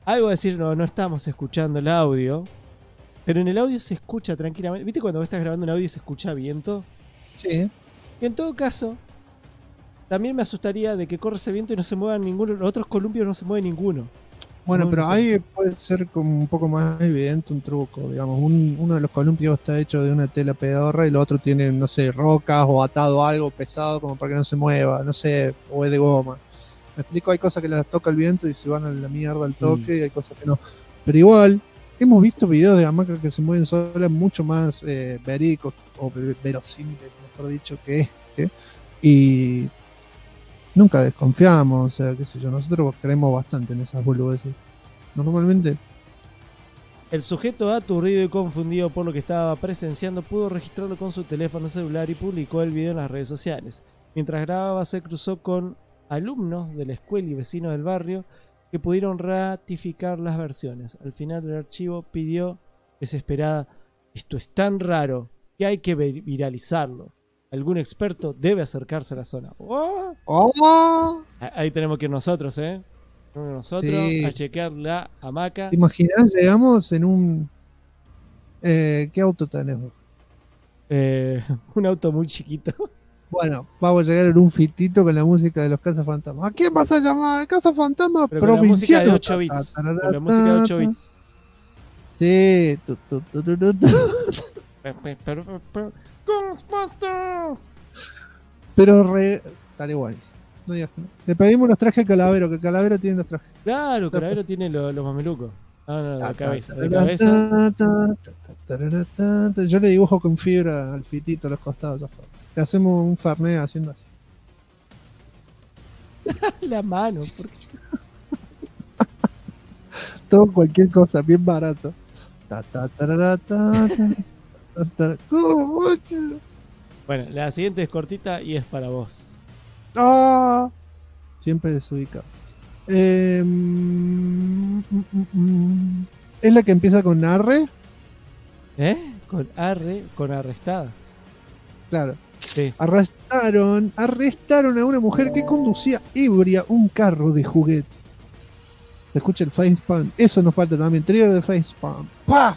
C: Algo a decir, no estamos escuchando el audio. Pero en el audio se escucha tranquilamente. ¿Viste cuando vos estás grabando un audio y se escucha viento?
B: Sí.
C: Que en todo caso, también me asustaría de que corra ese viento y no se muevan ninguno. Los otros columpios no se mueve ninguno.
B: Bueno,
C: No,
B: pero
C: no sé.
B: ahí puede ser como un poco más evidente un truco. Digamos, uno de los columpios está hecho de una tela pedorra y el otro tiene, no sé, rocas o atado algo pesado como para que no se mueva, no sé, o es de goma. Me explico, hay cosas que las toca el viento y se van a la mierda al toque y hay cosas que no. Pero igual, hemos visto videos de hamacas que se mueven solas mucho más verídicos o verosímiles, mejor dicho, que este. Y nunca desconfiamos, o sea, qué sé yo, nosotros creemos bastante en esas boludeces. Normalmente.
C: El sujeto aturdido y confundido por lo que estaba presenciando pudo registrarlo con su teléfono celular y publicó el video en las redes sociales. Mientras grababa se cruzó con alumnos de la escuela y vecinos del barrio que pudieron ratificar las versiones. Al final el archivo pidió desesperada: esto es tan raro que hay que viralizarlo. Algún experto debe acercarse a la zona.
B: ¡Oh!
C: Ahí tenemos que ir nosotros, Nosotros
B: Sí.
C: a chequear la hamaca.
B: ¿Te imaginas? Llegamos en un... ¿qué auto tenemos?
C: Un auto muy chiquito.
B: Bueno, vamos a llegar en un fitito con la música de los cazafantasmas. ¿A quién vas a llamar? ¿Cazafantasmas
C: Pero con la música de
B: provinciano?
C: 8 bits. Con la música de 8 bits.
B: Sí.
C: ¡Ghostbusters!
B: Pero estaría guay. No digas que no. Le pedimos los trajes a Calavero, que Calavero tiene los trajes.
C: Claro, Calavero tiene los mamelucos. No, de cabeza. De
B: Ta,
C: cabeza.
B: Yo le dibujo con fibra al fitito a los costados. Ya fue. Le hacemos un farneo haciendo así.
C: La mano. ¿Por qué?
B: Todo cualquier cosa, bien barato.
C: Bueno, la siguiente es cortita y es para vos.
B: ¡Ah! Siempre desubicado. Es la que empieza con arre.
C: Con arrestada.
B: Claro.
C: Sí.
B: Arrestaron a una mujer que conducía ebria un carro de juguete. Se escucha el facepalm. Eso nos falta también. Trigger de facepalm. ¡Paf!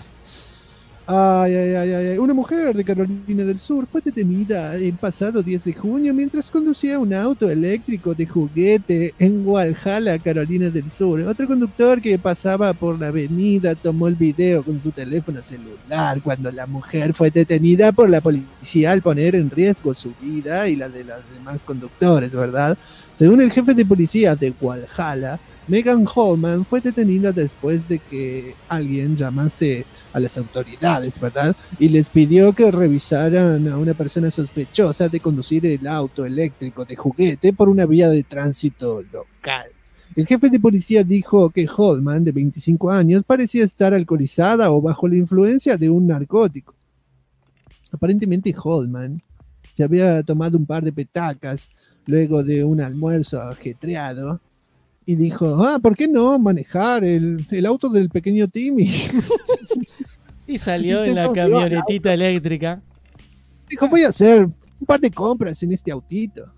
B: Ay. Una mujer de Carolina del Sur fue detenida el pasado 10 de junio mientras conducía un auto eléctrico de juguete en Walhalla, Carolina del Sur. Otro conductor que pasaba por la avenida tomó el video con su teléfono celular cuando la mujer fue detenida por la policía al poner en riesgo su vida y la de los demás conductores, ¿verdad? Según el jefe de policía de Walhalla, Megan Holman fue detenida después de que alguien llamase a las autoridades, ¿verdad? Y les pidió que revisaran a una persona sospechosa de conducir el auto eléctrico de juguete por una vía de tránsito local. El jefe de policía dijo que Holman, de 25 años, parecía estar alcoholizada o bajo la influencia de un narcótico. Aparentemente Holman se había tomado un par de petacas luego de un almuerzo ajetreado. Y dijo, ¿por qué no manejar el auto del pequeño Timmy?
C: Y salió en la camionetita eléctrica.
B: Dijo, voy a hacer un par de compras en este autito.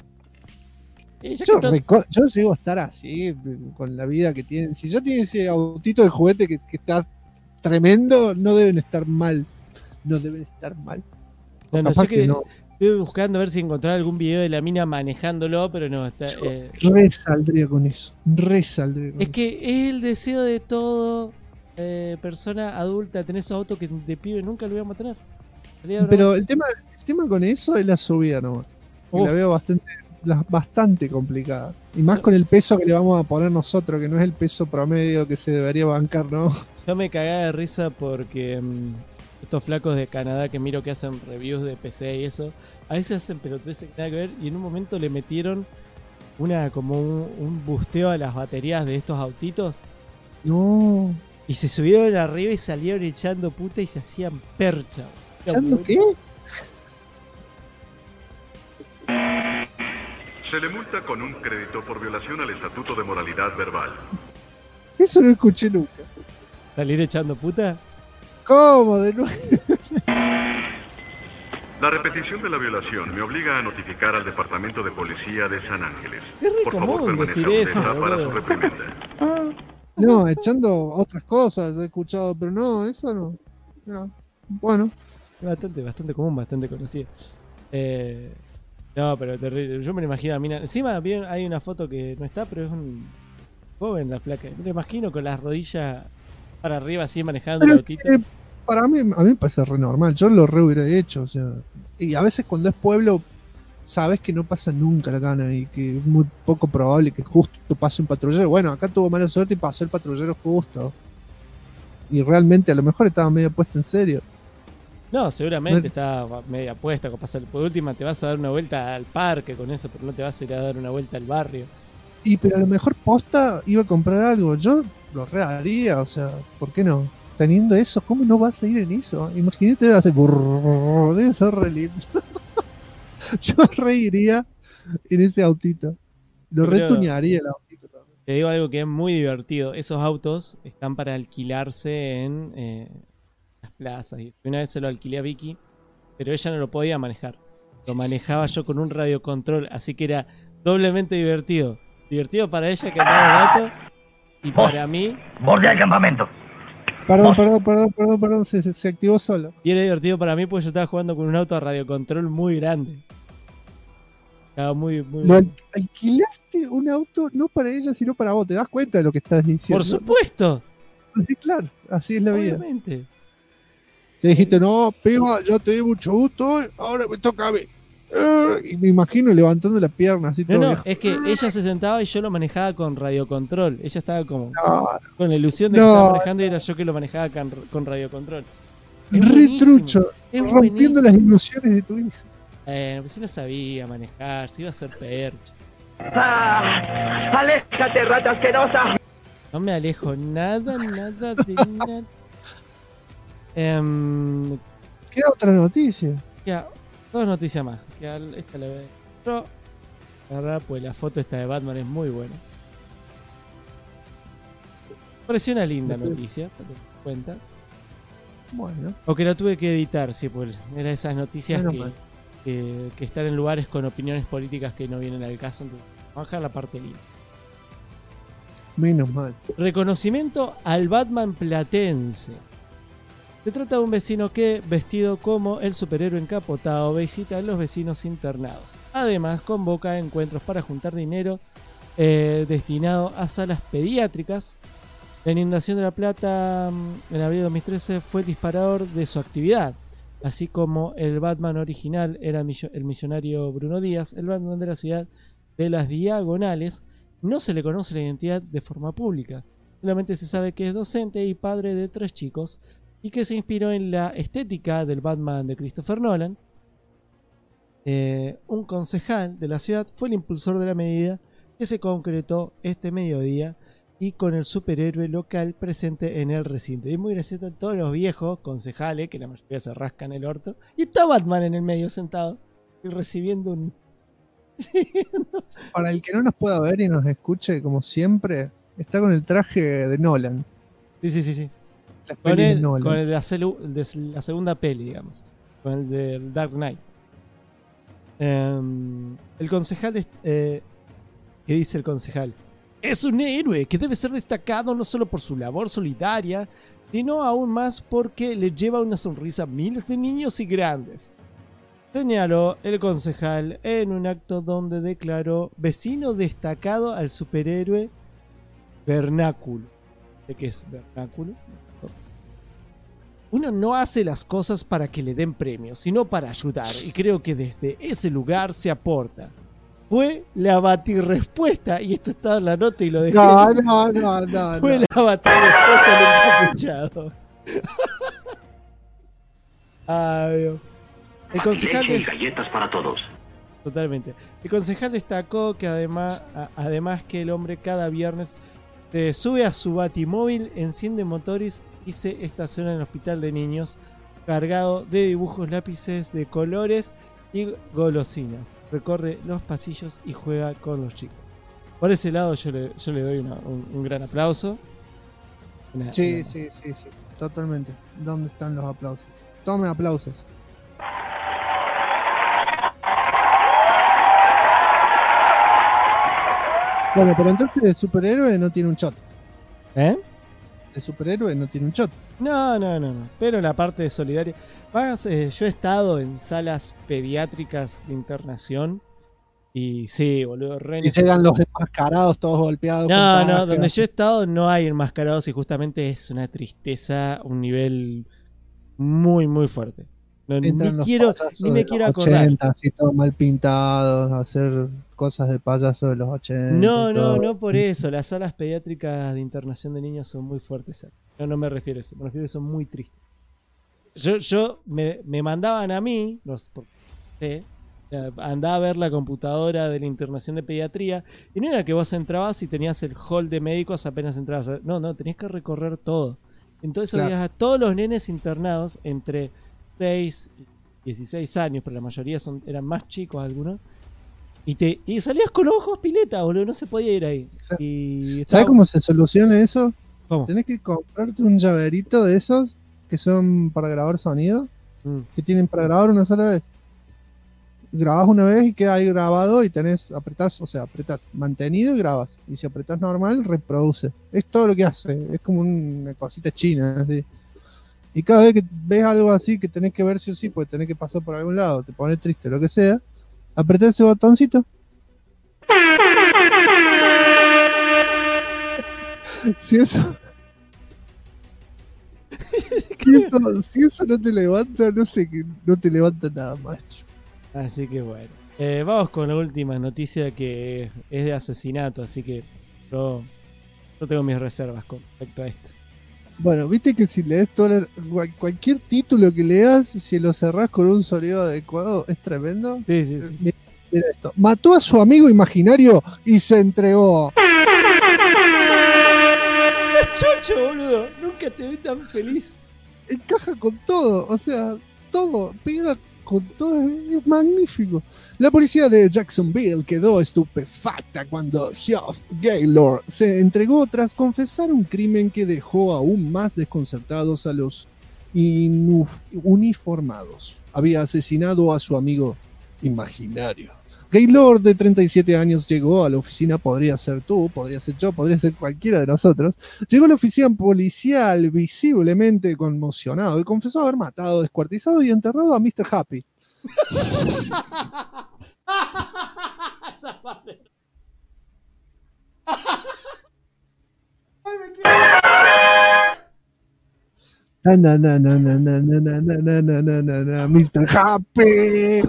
B: Yo llego a estar así, con la vida que tienen. Si ya tienen ese autito de juguete que está tremendo, no deben estar mal. No,
C: yo que no. Estuve buscando a ver si encontraba algún video de la mina manejándolo, pero no está.
B: Resaldría con eso.
C: Es que es el deseo de todo persona adulta tener esos autos que de pibe nunca lo íbamos a tener.
B: Pero el tema con eso es la subida nomás. Y la veo bastante complicada. Y más con el peso que le vamos a poner nosotros, que no es el peso promedio que se debería bancar, ¿no?
C: Yo me cagaba de risa porque estos flacos de Canadá que miro que hacen reviews de PC y eso, a veces hacen pelotudeces que nada que ver, y en un momento le metieron un busteo a las baterías de estos autitos.
B: No.
C: Y se subieron arriba y salieron echando puta y se hacían percha.
B: ¿Echando qué?
K: Se le multa con un crédito por violación al Estatuto de Moralidad Verbal.
B: Eso no escuché nunca.
C: ¿Salir echando puta?
B: ¿Cómo? De nuevo.
K: La repetición de la violación me obliga a notificar al Departamento de Policía de San Ángeles.
C: Es re
K: Por
C: común
K: favor, permanezca
C: decir eso,
K: atenta para
C: boludo.
K: su reprimenda.
B: No, echando otras cosas he escuchado, pero no, eso no. No. Bueno.
C: Bastante común, bastante conocido. No, pero terrible. Yo me lo imagino a Mina. Encima bien, hay una foto que no está, pero es un joven la placa. Me lo imagino con las rodillas para arriba así manejando el autito.
B: Para mí, a mí me parece re normal. Yo lo re hubiera hecho, o sea. Y a veces cuando es pueblo, sabes que no pasa nunca la gana y que es muy poco probable que justo pase un patrullero. Bueno, acá tuvo mala suerte y pasó el patrullero justo. Y realmente a lo mejor estaba medio puesto en serio.
C: No, seguramente está media puesta. Por última te vas a dar una vuelta al parque con eso, pero no te vas a ir a dar una vuelta al barrio.
B: Y pero a lo mejor posta iba a comprar algo. Yo lo re haría, o sea, ¿por qué no? Teniendo eso, ¿cómo no vas a ir en eso? Imagínate, debe hacer debe ser re lindo. Yo reiría en ese autito. Lo retunearía el autito también.
C: Te digo algo que es muy divertido. Esos autos están para alquilarse en las plazas. Y una vez se lo alquilé a Vicky, pero ella no lo podía manejar. Lo manejaba yo con un radiocontrol, así que era doblemente divertido. Divertido para ella que andaba en auto y para mí...
D: Borde al campamento.
B: Perdón, se activó solo.
C: Y era divertido para mí porque yo estaba jugando con un auto a radiocontrol muy grande. Estaba muy
B: ¿Alquilaste un auto no para ella, sino para vos? ¿Te das cuenta de lo que estás diciendo?
C: ¡Por supuesto!
B: Sí, claro, así es la vida.
C: Obviamente.
B: Te dijiste, no, piba, ya te di mucho gusto, ahora me toca a mí. Y me imagino levantando las piernas así todo.
C: No,
B: viejo.
C: es que ella se sentaba y yo lo manejaba con radiocontrol. Ella estaba como con la ilusión de
B: No,
C: que estaba manejando y era yo que lo manejaba con radiocontrol. Es
B: Re
C: buenísimo,
B: trucho,
C: es
B: rompiendo
C: buenísimo.
B: las ilusiones de tu hija.
C: Pues si no sabía manejar, si iba a ser percha.
G: ¡Aléjate, rata asquerosa!
C: No me alejo nada de nada.
B: Queda otra noticia.
C: Ya, dos noticias más. Esta la veo. Pero, la verdad, pues la foto esta de Batman es muy buena. Pareció una linda noticia, para que te des cuenta.
B: Bueno.
C: O que la tuve que editar, sí, pues era esas noticias
B: Menos mal.
C: que están en lugares con opiniones políticas que no vienen al caso. Entonces, vamos a dejar la parte linda.
B: Menos mal.
C: Reconocimiento al Batman platense. Se trata de un vecino que, vestido como el superhéroe encapotado, visita a los vecinos internados. Además, convoca encuentros para juntar dinero destinado a salas pediátricas. La inundación de La Plata en abril de 2013 fue el disparador de su actividad. Así como el Batman original era el millonario Bruno Díaz, el Batman de la ciudad de las Diagonales no se le conoce la identidad de forma pública. Solamente se sabe que es docente y padre de 3 chicos y que se inspiró en la estética del Batman de Christopher Nolan. Un concejal de la ciudad fue el impulsor de la medida que se concretó este mediodía y con el superhéroe local presente en el recinto. Y es muy gracioso, todos los viejos concejales, que la mayoría se rascan el orto, y está Batman en el medio sentado y recibiendo un...
B: Para el que no nos pueda ver y nos escuche, como siempre, está con el traje de Nolan.
C: Sí.
B: Las
C: Con
B: pelis de
C: el,
B: Nolan.
C: con el de la segunda peli, digamos. Con el de Dark Knight. El concejal... ¿qué dice el concejal? Es un héroe que debe ser destacado no solo por su labor solidaria, sino aún más porque le lleva una sonrisa a miles de niños y grandes. Señaló el concejal en un acto donde declaró vecino destacado al superhéroe Vernáculo. ¿De qué es Vernáculo? Uno no hace las cosas para que le den premios, sino para ayudar, y creo que desde ese lugar se aporta. Fue la batirrespuesta, y esto estaba en la nota y lo dejé.
B: No.
C: Fue la batirrespuesta del encapuchado. Ay, Dios. El concejal
D: Leche y galletas para todos.
C: Totalmente. El concejal destacó que además que el hombre cada viernes se sube a su batimóvil, enciende motores y se estaciona en el hospital de niños cargado de dibujos, lápices de colores y golosinas. Recorre los pasillos y juega con los chicos. Por ese lado yo le doy un gran aplauso.
B: Sí, totalmente. ¿Dónde están los aplausos? Tome aplausos. Bueno, pero entonces el superhéroe no tiene un shot.
C: ¿Eh?
B: El superhéroe no tiene un shot.
C: No. Pero la parte de solidaria. Más, yo he estado en salas pediátricas de internación. Y sí, boludo, re
B: Y llegan los enmascarados todos golpeados.
C: No, donde yo he estado no hay enmascarados y justamente es una tristeza, un nivel muy, muy fuerte. Ni me quiero acordar.
B: 80, así todos mal pintados, hacer cosas de payaso de los 80.
C: No por eso. Las salas pediátricas de internación de niños son muy fuertes. No me refiero a eso. Me refiero a que son muy tristes. Yo me mandaban a mí, andaba a ver la computadora de la internación de pediatría y no era que vos entrabas y tenías el hall de médicos apenas entrabas. No, tenías que recorrer todo. Entonces veías a todos los nenes internados entre 6 y 16 años, pero la mayoría eran más chicos algunos. Y salías con los ojos pileta, boludo, no se podía ir ahí.
B: ¿Sabes cómo se soluciona eso?
C: ¿Cómo?
B: Tenés que comprarte un llaverito de esos que son para grabar sonido, que tienen para grabar una sola vez. Grabás una vez y queda ahí grabado y apretás mantenido y grabas. Y si apretás normal, reproduce. Es todo lo que hace. Es como una cosita china, así. Y cada vez que ves algo así que tenés que ver sí o sí, pues tenés que pasar por algún lado, te pones triste, lo que sea, apretás ese botoncito. Si eso no te levanta, no sé, que no te levanta nada, maestro.
C: Así que bueno, vamos con la última noticia, que es de asesinato, así que yo tengo mis reservas con respecto a esto.
B: Bueno, viste que si lees cualquier título que leas, si lo cerrás con un sonido adecuado, es tremendo.
C: Sí.
B: Mira esto. Mató a su amigo imaginario y se entregó.
C: ¡Es chocho, boludo! Nunca te vi tan feliz.
B: Encaja con todo, o sea, todo, pega con todo, es magnífico. La policía de Jacksonville quedó estupefacta cuando Geoff Gaylord se entregó tras confesar un crimen que dejó aún más desconcertados a los uniformados. Había asesinado a su amigo imaginario. Gaylord, de 37 años, llegó a la oficina, podría ser tú, podría ser yo, podría ser cualquiera de nosotros. Llegó a la oficina policial visiblemente conmocionado y confesó haber matado, descuartizado y enterrado a Mr. Happy.
C: Esa parte.
B: Mr. Happy.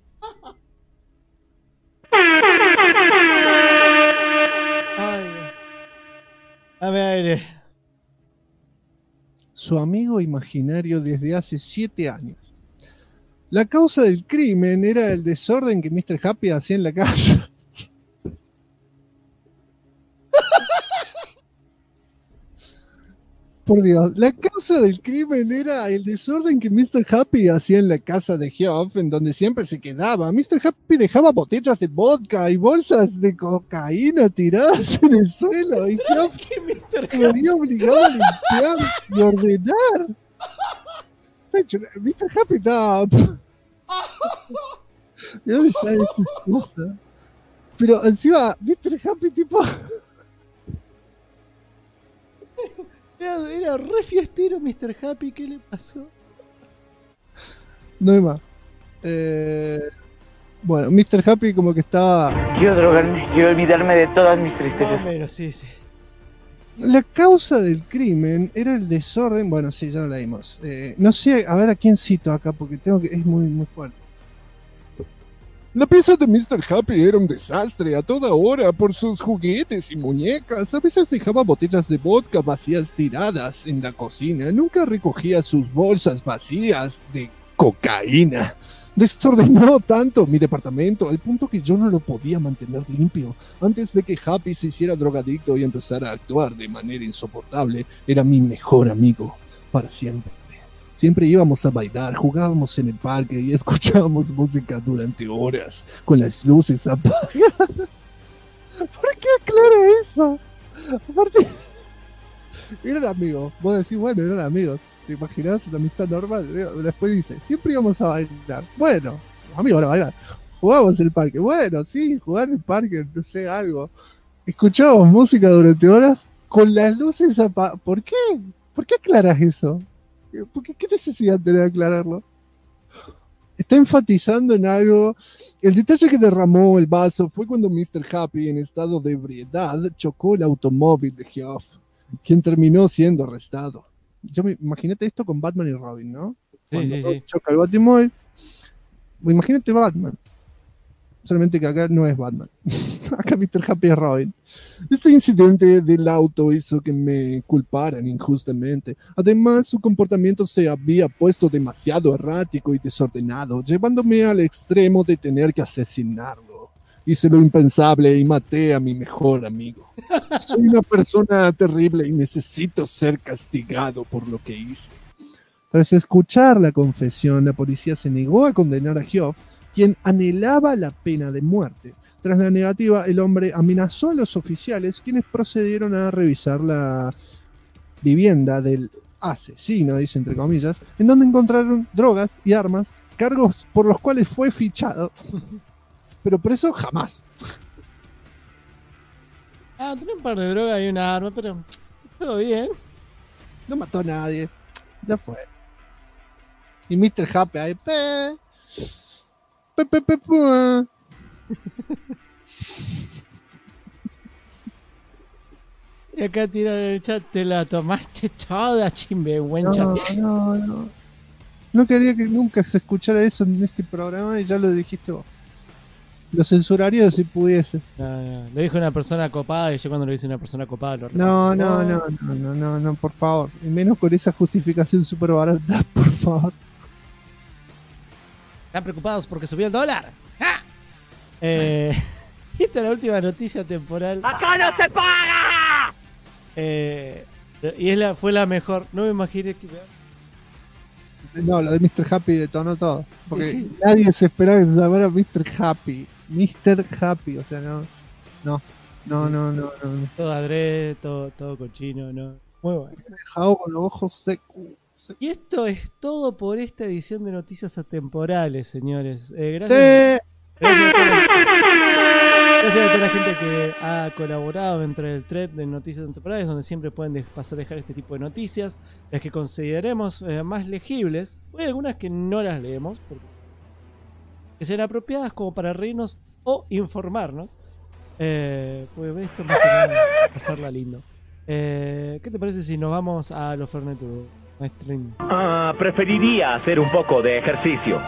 C: Dame aire.
B: Su amigo imaginario desde hace 7 años. La causa del crimen era el desorden que Mr. Happy hacía en la casa. Por Dios, la causa del crimen era el desorden que Mr. Happy hacía en la casa de Geoff, en donde siempre se quedaba. Mr. Happy dejaba botellas de vodka y bolsas de cocaína tiradas en el suelo, y Geoff me había obligado a limpiar y ordenar. Mr. Happy estaba... ¿De dónde sale esta cosa? Pero encima, Mr. Happy tipo...
C: Era re fiestero Mr. Happy, ¿qué le pasó?
B: No hay más. Bueno, Mr. Happy como que estaba...
G: Quiero drogarme, quiero olvidarme de todas mis tristezas.
C: Más o menos, sí.
B: La causa del crimen era el desorden... Bueno, sí, ya lo leímos. No sé, a ver a quién cito acá, porque es muy, muy fuerte. La pieza de Mr. Happy era un desastre a toda hora por sus juguetes y muñecas. A veces dejaba botellas de vodka vacías tiradas en la cocina. Nunca recogía sus bolsas vacías de cocaína. Desordenó tanto mi departamento al punto que yo no lo podía mantener limpio. Antes de que Happy se hiciera drogadicto y empezara a actuar de manera insoportable, era mi mejor amigo para siempre. Siempre íbamos a bailar, jugábamos en el parque y escuchábamos música durante horas, con las luces apagadas. ¿Por qué aclara eso? Aparte, eran amigos. Vos decís, bueno, eran amigos. ¿Te imaginás una amistad normal? Después dice, siempre íbamos a bailar. Bueno, amigos, a bailar. Jugábamos en el parque. Bueno, sí, jugar en el parque, no sé, algo. Escuchábamos música durante horas con las luces apagadas. ¿Por qué? ¿Por qué aclaras eso? ¿Qué necesidad tenés de aclararlo? Está enfatizando en algo. El detalle que derramó el vaso fue cuando Mr. Happy, en estado de ebriedad, chocó el automóvil de Geoff, quien terminó siendo arrestado. Imagínate esto con Batman y Robin, ¿no? Cuando choca el Batimóvil. Imagínate Batman. Solamente que acá no es Batman. Acá Mr. Happy es Robin. Este incidente del auto hizo que me culparan injustamente. Además, su comportamiento se había puesto demasiado errático y desordenado, llevándome al extremo de tener que asesinarlo. Hice lo impensable y maté a mi mejor amigo. Soy una persona terrible y necesito ser castigado por lo que hice. Tras escuchar la confesión, la policía se negó a condenar a Geoff, quien anhelaba la pena de muerte. Tras la negativa, el hombre amenazó a los oficiales, quienes procedieron a revisar la vivienda del asesino, dice entre comillas, en donde encontraron drogas y armas, cargos por los cuales fue fichado. Pero preso jamás.
C: Tiene un par de drogas y una arma, pero todo bien.
B: No mató a nadie. Ya fue. Y Mr. Happy ahí,
C: Y acá tiran en el chat, te la tomaste toda, chimbehuencha.
B: No quería que nunca se escuchara eso en este programa y ya lo dijiste vos. Lo censuraría si pudiese.
C: No, lo dijo una persona copada y yo cuando lo dice una persona copada lo
B: repito. No, por favor. Y menos con esa justificación súper barata, por favor.
C: Están preocupados porque subió el dólar. ¡Ja! Esta es la última noticia temporal.
H: ¡Acá no se paga!
C: Y fue la mejor. No me imaginé que...
B: No, lo de Mr. Happy detonó todo. Porque nadie se esperaba que se llamara Mr. Happy. Mr. Happy, o sea, no.
C: Todo adrede, todo cochino, ¿no? Muy bueno.
B: Dejado con los ojos secos.
C: Y esto es todo por esta edición de Noticias Atemporales, señores. Gracias a toda la gente que ha colaborado dentro del thread de Noticias Atemporales, donde siempre pueden pasar a dejar este tipo de noticias, las que consideremos más legibles. Hay algunas que no las leemos, porque que sean apropiadas como para reírnos o informarnos. Pues esto más que nada, pasarla lindo. ¿Qué te parece si nos vamos a los Fernetudos?
G: Preferiría hacer un poco de ejercicio.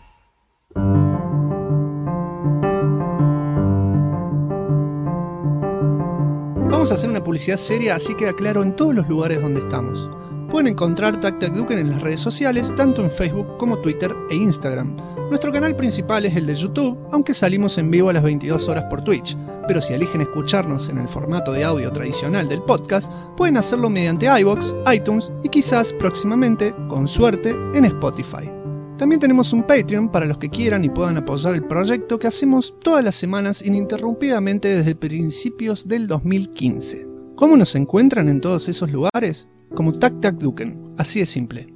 B: Vamos a hacer una publicidad seria, así queda claro en todos los lugares donde estamos. Pueden encontrar Tac Tac Duken en las redes sociales, tanto en Facebook como Twitter e Instagram. Nuestro canal principal es el de YouTube, aunque salimos en vivo a las 22 horas por Twitch. Pero si eligen escucharnos en el formato de audio tradicional del podcast, pueden hacerlo mediante iVoox, iTunes y quizás próximamente, con suerte, en Spotify. También tenemos un Patreon para los que quieran y puedan apoyar el proyecto que hacemos todas las semanas ininterrumpidamente desde principios del 2015. ¿Cómo nos encuentran en todos esos lugares? Como Tac Tac Duken, así de simple.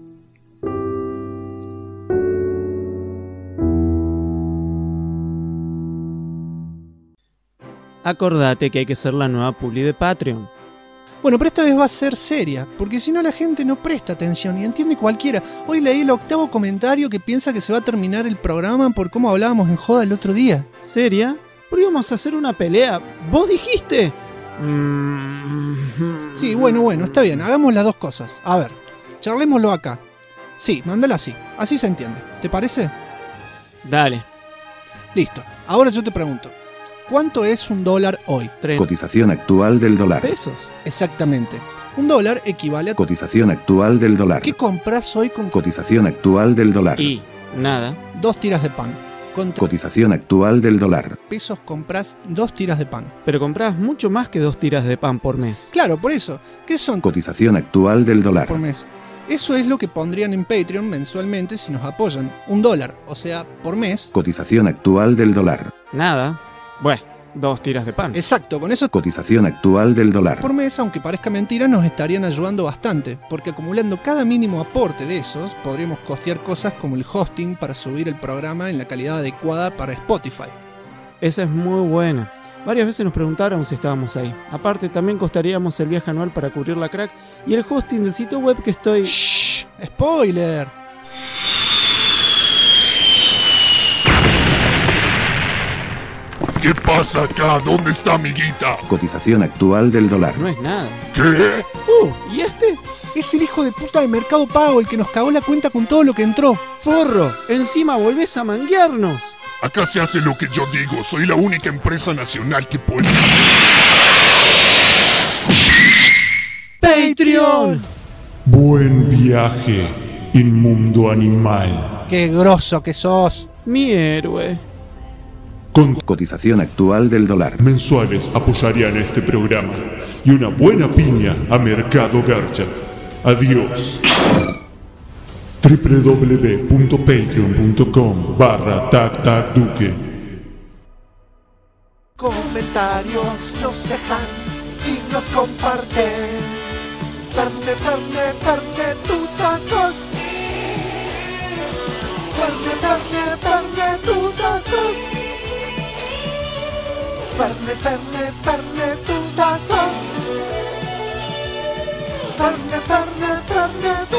L: Acordate que hay que ser la nueva publi de Patreon.
B: Bueno, pero esta vez va a ser seria, porque si no la gente no presta atención y entiende cualquiera. Hoy leí el 8º comentario que piensa que se va a terminar el programa por cómo hablábamos en joda el otro día.
L: ¿Seria? Pero íbamos a hacer una pelea. ¿Vos dijiste?
B: Sí, bueno, está bien, hagamos las dos cosas. A ver, charlémoslo acá. Sí, mándala así, así se entiende. ¿Te parece?
L: Dale.
B: Listo, ahora yo te pregunto. ¿Cuánto es $1 hoy?
M: Cotización actual del dólar.
B: ¿Pesos? Exactamente. $1 equivale a...
M: Cotización actual del dólar.
B: ¿Qué compras hoy con...
M: Cotización actual del dólar.
L: Y nada.
B: 2 tiras de pan.
M: Cotización actual del dólar.
B: Pesos compras 2 tiras de pan.
L: Pero compras mucho más que 2 tiras de pan por mes.
B: Claro, por eso. ¿Qué son?
M: Cotización actual del dólar.
B: Por mes. Eso es lo que pondrían en Patreon mensualmente si nos apoyan. $1, o sea, por mes.
M: Cotización actual del dólar.
L: Nada. Bueno, 2 tiras de pan.
B: Exacto, con eso...
M: Cotización actual del dólar.
B: Por mes, aunque parezca mentira, nos estarían ayudando bastante, porque acumulando cada mínimo aporte de esos, podríamos costear cosas como el hosting para subir el programa en la calidad adecuada para Spotify.
L: Esa es muy buena. Varias veces nos preguntaron si estábamos ahí. Aparte, también costaríamos el viaje anual para cubrir la crack y el hosting del sitio web que estoy...
B: ¡Shh! ¡Spoiler!
K: ¿Qué pasa acá? ¿Dónde está mi guita?
M: Cotización actual del dólar.
L: No es nada.
K: ¿Qué?
L: ¿Y este?
B: Es el hijo de puta de Mercado Pago, el que nos cagó la cuenta con todo lo que entró.
L: ¡Forro! ¡Encima volvés a manguearnos!
K: Acá se hace lo que yo digo. Soy la única empresa nacional que puede...
B: ¡Patreon!
N: Buen viaje, inmundo animal.
B: ¡Qué grosso que sos!
L: Mi héroe.
N: Con
M: cotización actual del dólar.
N: Mensuales apoyarían este programa y una buena piña a Mercado Garcha. Adiós. www.patreon.com/tactacduque.
O: Comentarios nos dejan y nos comparten. Ferne, Ferne, Ferne, tú sos. Ferne, Ferne, Ferne, tú sos. Ferne, Ferne, Ferne, tú sos. Ferne, Ferne, Ferne, tú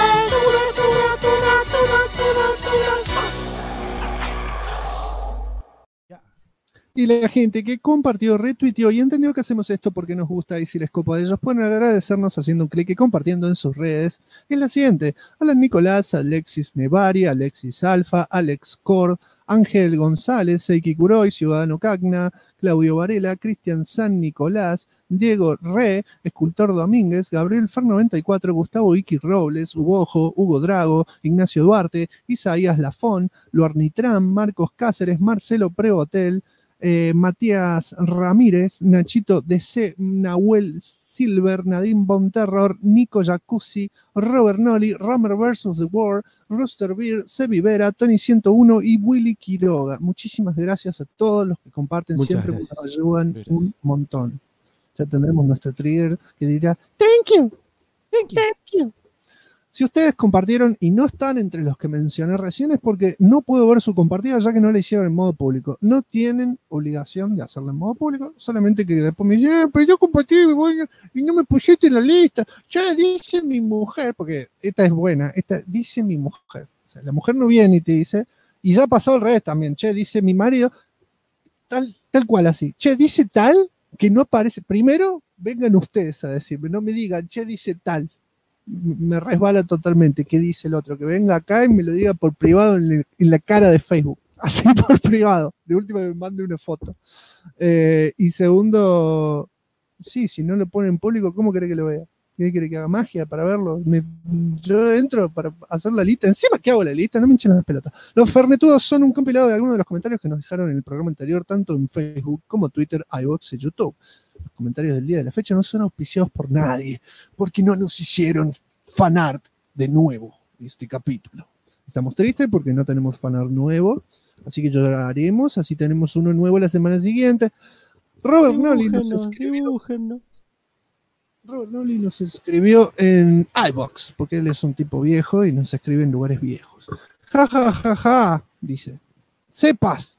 B: Y la gente que compartió, retuiteó y entendió que hacemos esto porque nos gusta y si les copa a ellos pueden agradecernos haciendo un clic y compartiendo en sus redes. Es la siguiente: Alan Nicolás, Alexis Nevari, Alexis Alfa, Alex Cor, Ángel González, Seiki Kuroy, Ciudadano Cagna, Claudio Varela, Cristian San Nicolás, Diego Re, Escultor Domínguez, Gabriel Fer 94, Gustavo Iki Robles, Hugo Hugo Drago, Ignacio Duarte, Isaías Lafón, Luarnitram, Marcos Cáceres, Marcelo Prehotel, Matías Ramírez, Nachito DC, Nahuel Silver, Nadine Von Terror, Nico Jacuzzi, Robert Nolly, Romer vs. The War, Rooster Beer, Sebi Vera, Tony 101 y Willy Quiroga. Muchísimas gracias a todos los que comparten.
C: Muchas
B: siempre
C: gracias.
B: nos ayudan un montón. Ya tendremos nuestro trigger que dirá Thank you. Si ustedes compartieron y no están entre los que mencioné recién es porque no puedo ver su compartida ya que no la hicieron en modo público. No tienen obligación de hacerlo en modo público, solamente que después me dicen, pero yo compartí y no me pusiste en la lista. Ya dice mi mujer, porque esta es buena, esta dice mi mujer. O sea, la mujer no viene y te dice, y ya ha pasado al revés también, che, dice mi marido, tal cual así, che, dice tal que no aparece. Primero, vengan ustedes a decirme, no me digan, che, dice tal. Me resbala totalmente. ¿Qué dice el otro? Que venga acá y me lo diga por privado en la cara de Facebook. Así por privado. De última me mande una foto. Y segundo, sí, si no lo pone en público, ¿cómo cree que lo vea? ¿Qué quiere que haga magia para verlo? Yo entro para hacer la lista. Encima que hago la lista, no me hinchen las pelotas. Los Fernetudos son un compilado de algunos de los comentarios que nos dejaron en el programa anterior, tanto en Facebook como Twitter, iVoox y YouTube. Los comentarios del día de la fecha no son auspiciados por nadie, porque no nos hicieron fanart de nuevo de este capítulo. Estamos tristes porque no tenemos fanart nuevo, así que lloraremos, así tenemos uno nuevo la semana siguiente. Robert Nolly nos escribió en iVoox, porque él es un tipo viejo y nos escribe en lugares viejos. Ja, ja, ja, ja, dice. Sepas.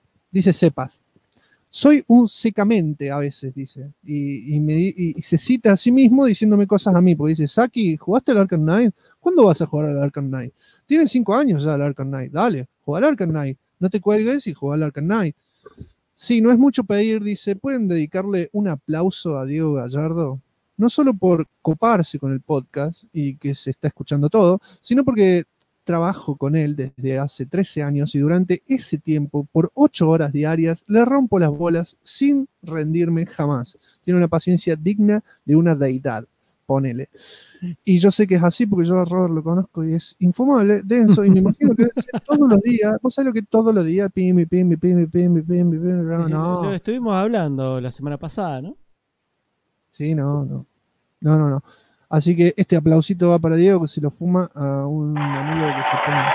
B: Soy un secamente a veces, dice. Y se cita a sí mismo diciéndome cosas a mí, porque dice, Saki, ¿jugaste al Arkham Knight? ¿Cuándo vas a jugar al Arkham Knight? Tienen 5 años ya el Arkham Knight. Dale, juega al Arkham Knight. No te cuelgues y juega al Arkham Knight. Sí, no es mucho pedir, dice, ¿pueden dedicarle un aplauso a Diego Gallardo? No solo por coparse con el podcast y que se está escuchando todo, sino porque trabajo con él desde hace 13 años y durante ese tiempo, por 8 horas diarias, le rompo las bolas sin rendirme jamás. Tiene una paciencia digna de una deidad, ponele. Y yo sé que es así porque yo a Robert lo conozco y es infumable, denso, y me imagino que debe ser todos los días. ¿Vos sabés lo que todos los días? Pim, no.
C: Lo estuvimos hablando la semana pasada, ¿no?
B: Sí, no. Así que este aplausito va para Diego, que se lo fuma a un amigo que se pone.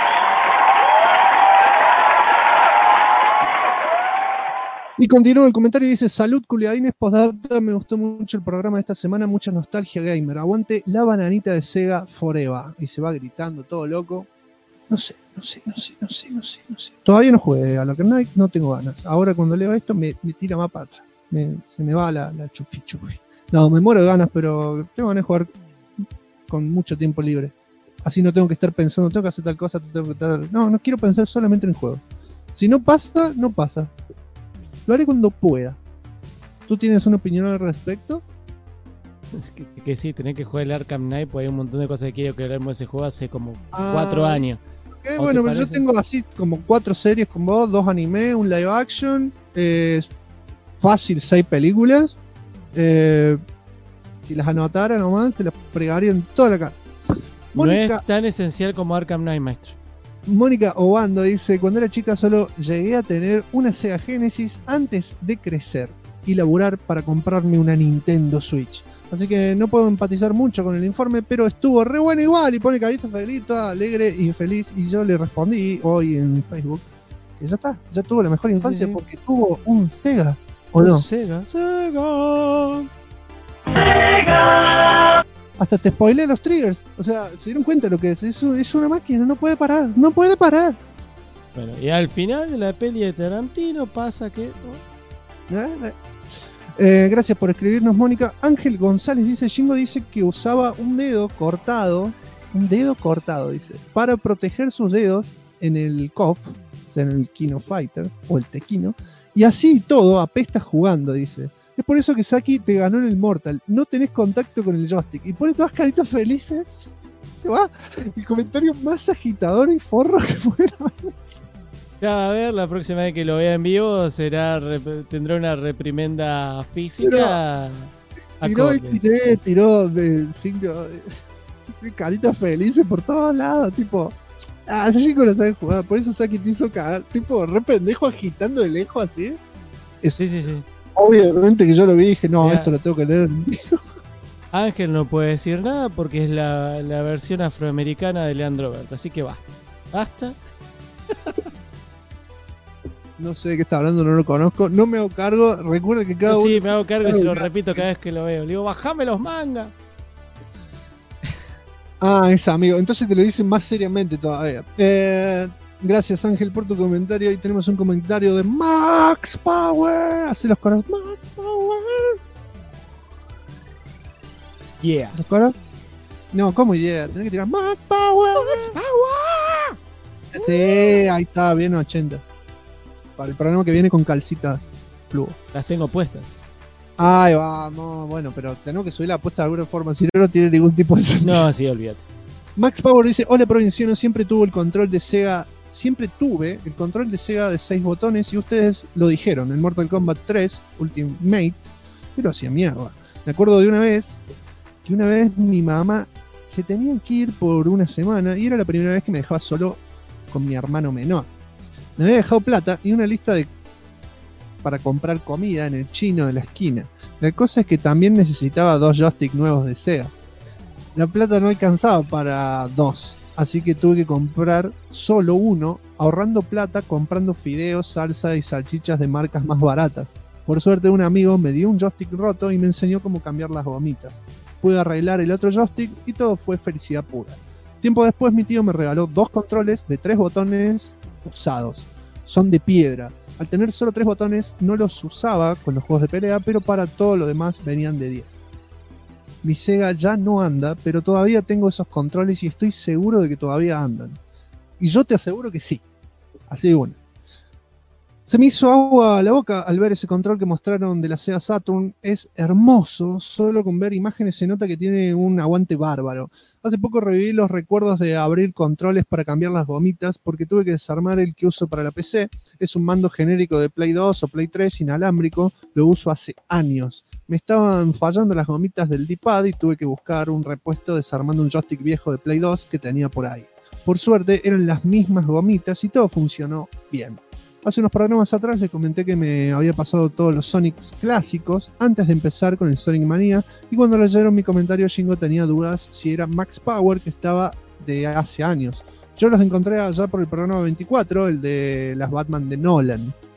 B: Y continúa el comentario y dice: salud, culiadines, postdata, me gustó mucho el programa de esta semana, mucha nostalgia gamer. Aguante la bananita de Sega Forever. Y se va gritando todo loco. No sé. Todavía no jugué a Arkham Knight, no tengo ganas. Ahora cuando leo esto me tira más para atrás. Se me va la chufi. No, me muero de ganas, pero tengo ganas de jugar con mucho tiempo libre. Así no tengo que estar pensando, tengo que hacer tal cosa, no quiero pensar solamente en el juego. Si no pasa, no pasa. Lo haré cuando pueda. ¿Tú tienes una opinión al respecto?
C: Que sí, tenés que jugar el Arkham Knight, pues hay un montón de cosas que quiero que veremos ese juego hace como 4 años.
B: Bueno, pero yo tengo así como 4 series con vos, 2 anime, un live action, fácil 6 películas. Si las anotara nomás, te las fregaría en toda la cara. Mónica,
C: no es tan esencial como Arkham Knight, maestro.
B: Mónica Obando dice: cuando era chica solo llegué a tener una Sega Genesis antes de crecer y laburar para comprarme una Nintendo Switch. Así que no puedo empatizar mucho con el informe, pero estuvo re bueno igual. Y pone carita feliz, toda alegre y feliz. Y yo le respondí hoy en Facebook que ya está, ya tuvo la mejor infancia porque tuvo un Sega. ¿O no?
C: Sega.
B: Hasta te spoileé los triggers. O sea, se dieron cuenta de lo que es. Es una máquina, no puede parar.
C: Bueno, y al final de la peli de Tarantino pasa que...
B: Gracias por escribirnos, Mónica. Ángel González dice: Shingo dice que usaba un dedo cortado, dice, para proteger sus dedos en el KOF, o sea, en el Kino Fighter, o el Tequino, y así todo apesta jugando, dice. Es por eso que Saki te ganó en el Mortal. No tenés contacto con el joystick. Y pone todas caritas felices. Se va el comentario más agitador y forro que fuera.
C: Ya, a ver, la próxima vez que lo vea en vivo tendrá una reprimenda física.
B: Tiró de signo de caritas felices por todos lados. Tipo, Shingo no sabe jugar. Por eso Saki te hizo cagar. Tipo, re pendejo agitando de lejos así.
C: Sí.
B: Obviamente que yo lo vi y dije, no, esto lo tengo que leer.
C: Ángel no puede decir nada porque es la versión afroamericana de Leandro Berto, así que basta.
B: No sé de qué está hablando, no lo conozco, no me hago cargo, recuerda que cada uno...
C: Sí, me hago cargo y se lo repito cada vez que lo veo. Le digo, bajame los mangas.
B: Es amigo, entonces te lo dicen más seriamente todavía. Gracias, Ángel, por tu comentario. Y tenemos un comentario de Max Power. Así los coros. Max Power.
C: Yeah.
B: ¿Los coros? No, ¿cómo yeah? Tenés que tirar Max Power. Max Power. Sí, ahí está, bien 80. Para el programa que viene con calcitas fluo.
C: Las tengo puestas.
B: Ay, vamos. Bueno, pero tenemos que subir la apuesta de alguna forma. Si no tiene ningún tipo de sentido.
C: No, sí, olvídate.
B: Max Power dice: hola, Provinciano, siempre tuve el control de Sega de 6 botones y ustedes lo dijeron, en Mortal Kombat 3 Ultimate, pero hacía mierda. Me acuerdo de una vez mi mamá se tenía que ir por una semana y era la primera vez que me dejaba solo con mi hermano menor. Me había dejado plata y una lista para comprar comida en el chino de la esquina. La cosa es que también necesitaba 2 joysticks nuevos de Sega. La plata no alcanzaba para 2, así que tuve que comprar solo uno, ahorrando plata comprando fideos, salsa y salchichas de marcas más baratas. Por suerte un amigo me dio un joystick roto y me enseñó cómo cambiar las gomitas. Pude arreglar el otro joystick y todo fue felicidad pura. Tiempo después mi tío me regaló 2 controles de 3 botones usados. Son de piedra. Al tener solo 3 botones no los usaba con los juegos de pelea, pero para todo lo demás venían de 10. Mi Sega ya no anda, pero todavía tengo esos controles y estoy seguro de que todavía andan. Y yo te aseguro que sí. Así de bueno. Se me hizo agua a la boca al ver ese control que mostraron de la Sega Saturn. Es hermoso, solo con ver imágenes se nota que tiene un aguante bárbaro. Hace poco reviví los recuerdos de abrir controles para cambiar las gomitas porque tuve que desarmar el que uso para la PC. Es un mando genérico de Play 2 o Play 3 inalámbrico, lo uso hace años. Me estaban fallando las gomitas del D-pad y tuve que buscar un repuesto desarmando un joystick viejo de Play 2 que tenía por ahí. Por suerte eran las mismas gomitas y todo funcionó bien. Hace unos programas atrás les comenté que me había pasado todos los Sonics clásicos antes de empezar con el Sonic Mania y cuando leyeron mi comentario Shingo tenía dudas si era Max Power que estaba de hace años. Yo los encontré allá por el programa 24, el de las Batman de Nolan.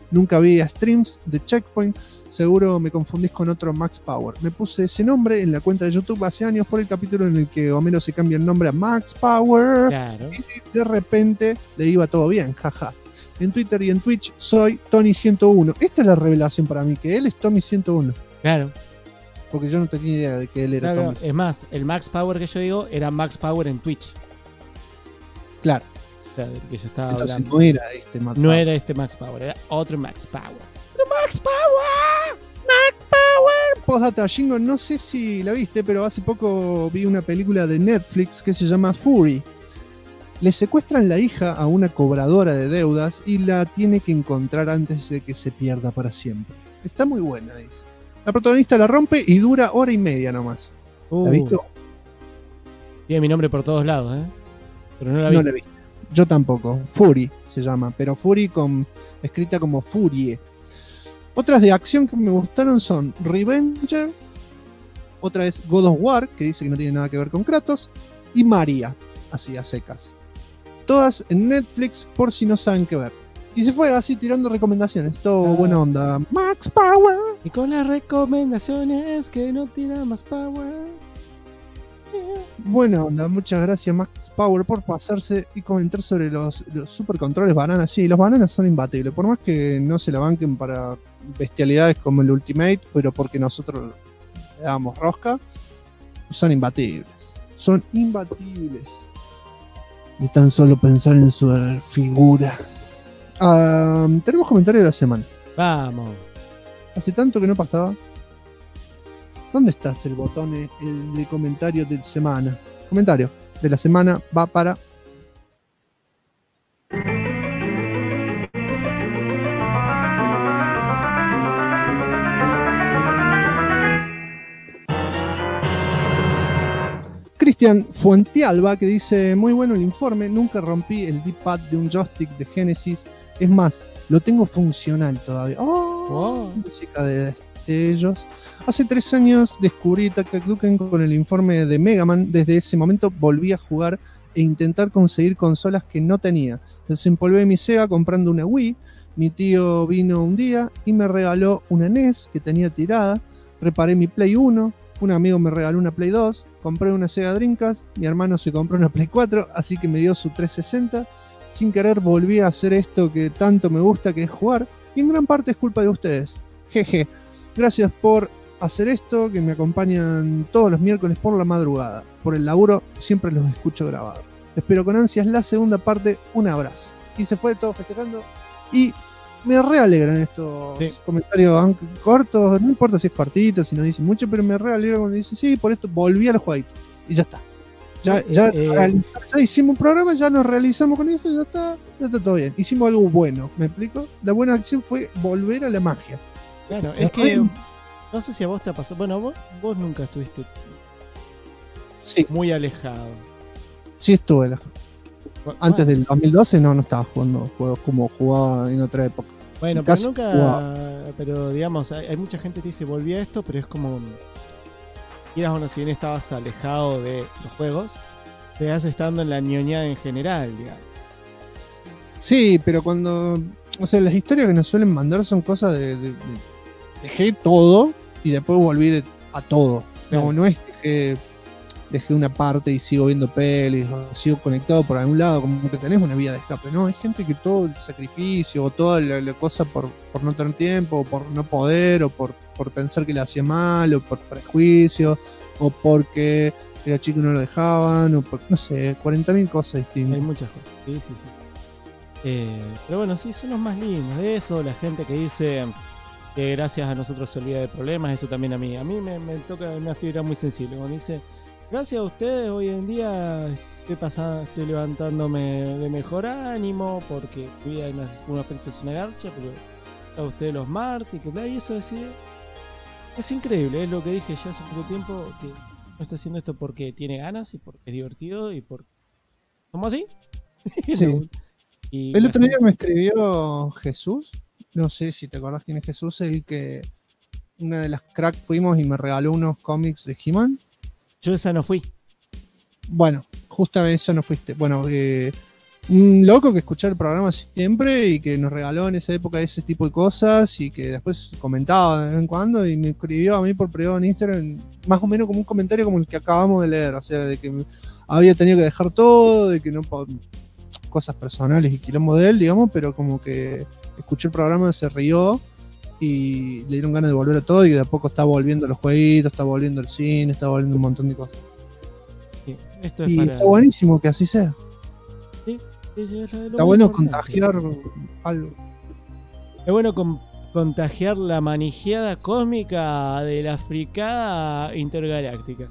B: Nunca vi streams de Checkpoint. Seguro me confundís con otro Max Power. Me puse ese nombre en la cuenta de YouTube hace años por el capítulo en el que Homero se cambia el nombre a Max Power.
C: Claro.
B: Y de repente le iba todo bien, jaja. En Twitter y en Twitch soy Tony101. Esta es la revelación para mí, que él es Tommy101.
C: Claro.
B: Porque yo no tenía idea de que él era
C: Claro,
B: Tommy.
C: es más, el Max Power que yo digo era Max Power en Twitch.
B: Claro.
C: O sea, del que yo estaba
B: Entonces
C: hablando.
B: no era este Max
C: No
B: Power.
C: era este Max Power, era otro Max Power. ¡Otro Max Power! ¡Max Power!
B: Postdata, Jingo, no sé si la viste, pero hace poco vi una película de Netflix que se llama Fury. Le secuestran la hija a una cobradora de deudas y la tiene que encontrar antes de que se pierda para siempre. Está muy buena, dice. La protagonista la rompe y dura 1:30 nomás. ¿La viste?
C: Tiene mi nombre por todos lados, ¿eh? Pero no la vi.
B: No la vi. Yo tampoco. Fury se llama, pero Fury escrita como Furie. Otras de acción que me gustaron son Revenger, otra es God of War, que dice que no tiene nada que ver con Kratos, y María, así a secas. Todas en Netflix por si no saben qué ver. Y se fue así tirando recomendaciones, todo buena onda. Max Power.
C: Y con las recomendaciones que no tiene más power.
B: Buena onda, muchas gracias Max Power por pasarse y comentar sobre los super controles bananas. Sí, los bananas son imbatibles, por más que no se la banquen para bestialidades como el Ultimate, pero porque nosotros le damos rosca, son imbatibles. Son imbatibles. Y tan solo pensar en su figura. Tenemos comentarios de la semana.
C: Vamos.
B: Hace tanto que no pasaba. ¿Dónde estás el botón el de comentario de semana? Comentario de la semana va para... Cristian Fuentealba, que dice: muy bueno el informe, nunca rompí el D-pad de un joystick de Genesis, es más, lo tengo funcional todavía. Música de destellos. Hace 3 años descubrí Tactic Duken con el informe de Mega Man. Desde ese momento volví a jugar e intentar conseguir consolas que no tenía. Desempolvé mi Sega comprando una Wii. Mi tío vino un día y me regaló una NES que tenía tirada. Reparé mi Play 1. Un amigo me regaló una Play 2. Compré una Sega Dreamcast. Mi hermano se compró una Play 4, así que me dio su 360. Sin querer volví a hacer esto que tanto me gusta, que es jugar. Y en gran parte es culpa de ustedes. Jeje. Gracias por hacer esto, que me acompañan todos los miércoles por la madrugada. Por el laburo siempre los escucho grabados. Espero con ansias la segunda parte. Un abrazo. Y se fue todo festejando. Y me realegran estos comentarios, aunque cortos, no importa si es cortito, si no dice mucho, pero me realegran cuando dice sí, por esto volví al jueguito. Y ya está. Ya hicimos un programa, ya nos realizamos con eso, ya está todo bien. Hicimos algo bueno, ¿me explico? La buena acción fue volver a la magia.
C: Claro, es que no sé si a vos te ha pasado. Bueno, vos nunca estuviste muy alejado.
B: Sí estuve. Antes del 2012 no estaba jugando juegos como jugaba en otra época.
C: Bueno, pero nunca jugaba. Pero digamos, hay mucha gente que dice volví a esto, pero es como quieras o no, si bien estabas alejado de los juegos, te vas estando en la ñoñada en general, digamos.
B: Sí, pero cuando... O sea, las historias que nos suelen mandar son cosas de dejé todo y después volví a todo.
C: Claro.
B: No es dejé una parte y sigo viendo pelis, o sigo conectado por algún lado, como que tenés una vía de escape. No, hay gente que todo el sacrificio o toda la cosa por no tener tiempo, o por no poder, o por pensar que le hacía mal, o por prejuicio, o porque era chico y no lo dejaban, o por, no sé, 40.000 cosas distintas.
C: Hay muchas cosas, sí. Pero bueno, sí, son los más lindos. Eso, la gente que dice que gracias a nosotros se olvida de problemas, eso también a mí me toca una fibra muy sensible. Cuando dice, gracias a ustedes hoy en día estoy levantándome de mejor ánimo, porque vida en un aspecto es una garcha, pero a ustedes los martes, y eso es increíble, es lo que dije ya hace poco tiempo, que no está haciendo esto porque tiene ganas y porque es divertido y porque somos así.
B: Sí.
C: Y
B: el otro día me escribió Jesús, no sé si te acordás quién es Jesús, el que una de las crack fuimos y me regaló unos cómics de He-Man.
C: Yo esa no fui.
B: Bueno, justamente eso no fuiste. Bueno, Un loco que escuchaba el programa siempre y que nos regaló en esa época ese tipo de cosas y que después comentaba de vez en cuando y me escribió a mí por privado en Instagram, más o menos como un comentario como el que acabamos de leer, o sea, de que había tenido que dejar todo, de que no cosas personales y quilombo de él, digamos, pero como que escuchó el programa, se rió y le dieron ganas de volver a todo y que de a poco está volviendo a los jueguitos, está volviendo al cine, está volviendo un montón de cosas.
C: Sí, esto es
B: y
C: para...
B: está buenísimo que así sea.
C: Sí,
B: está bueno contagiar algo.
C: Es bueno contagiar la manijeada cósmica de la fricada intergaláctica.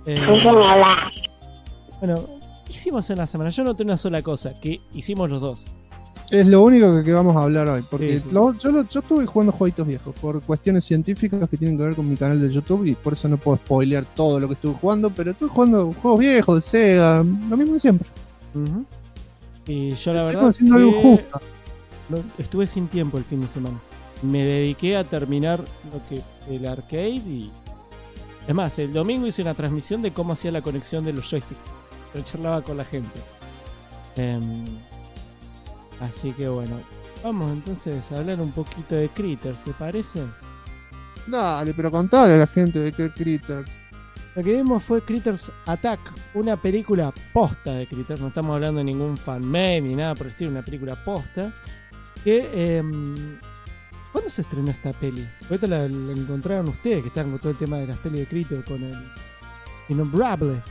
C: Bueno, ¿qué hicimos en la semana? Yo noté una sola cosa, que hicimos los dos.
B: Es lo único que vamos a hablar hoy, porque
C: sí.
B: yo estuve jugando jueguitos viejos por cuestiones científicas que tienen que ver con mi canal de YouTube y por eso no puedo spoilear todo lo que estuve jugando, pero estuve jugando juegos viejos de Sega, lo mismo de siempre.
C: Y yo la verdad
B: haciendo algo justo.
C: Estuve sin tiempo el fin de semana. Me dediqué a terminar el arcade y... Es más, el domingo hice una transmisión de cómo hacía la conexión de los joysticks. Pero charlaba con la gente. Así que bueno, vamos entonces a hablar un poquito de Critters, ¿te parece?
B: Dale, pero contale a la gente de qué Critters.
C: Lo que vimos fue Critters Attack, una película posta de Critters, no estamos hablando de ningún fanmade ni nada por el estilo, una película posta. Que, ¿cuándo se estrenó esta peli? Ahorita la encontraron ustedes, que están con todo el tema de las pelis de Critters, con el Innombrable.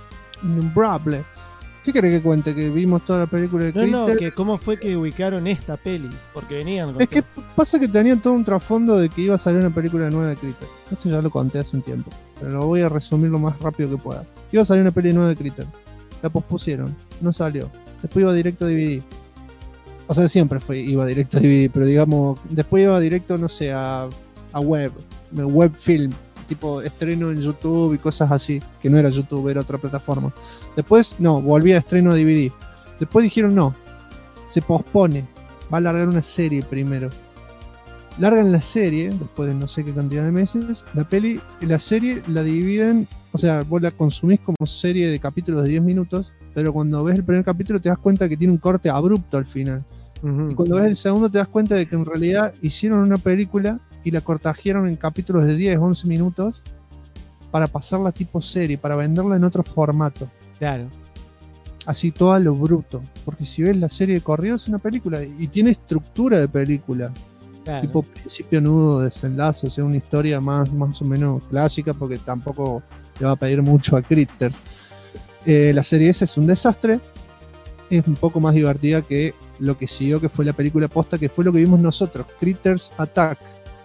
B: ¿Qué querés que cuente? ¿Que vimos toda la película de Critters?
C: No, que cómo fue que ubicaron esta peli, porque venían...
B: Es que pasa que tenía todo un trasfondo de que iba a salir una película nueva de Critters. Esto ya lo conté hace un tiempo, pero lo voy a resumir lo más rápido que pueda. Iba a salir una peli nueva de Critters. La pospusieron, no salió. Después iba directo a DVD. O sea, siempre iba directo a DVD, pero digamos, después iba directo, no sé, a web film, tipo estreno en YouTube y cosas así, que no era YouTube, era otra plataforma. Después, no, volvía a estreno a DVD. Después dijeron, no, se pospone, va a largar una serie primero. Largan la serie, después de no sé qué cantidad de meses, la serie la dividen, o sea, vos la consumís como serie de capítulos de 10 minutos, pero cuando ves el primer capítulo te das cuenta que tiene un corte abrupto al final. Y cuando ves el segundo te das cuenta de que en realidad hicieron una película y la cortajearon en capítulos de 10, 11 minutos para pasarla tipo serie, para venderla en otro formato.
C: Claro.
B: Así todo a lo bruto. Porque si ves la serie de corrido es una película y tiene estructura de película. Claro. Tipo principio, nudo, desenlace, o sea, una historia más o menos clásica porque tampoco le va a pedir mucho a Critters. La serie esa es un desastre. Es un poco más divertida que lo que siguió, que fue la película posta, que fue lo que vimos nosotros, Critters Attack.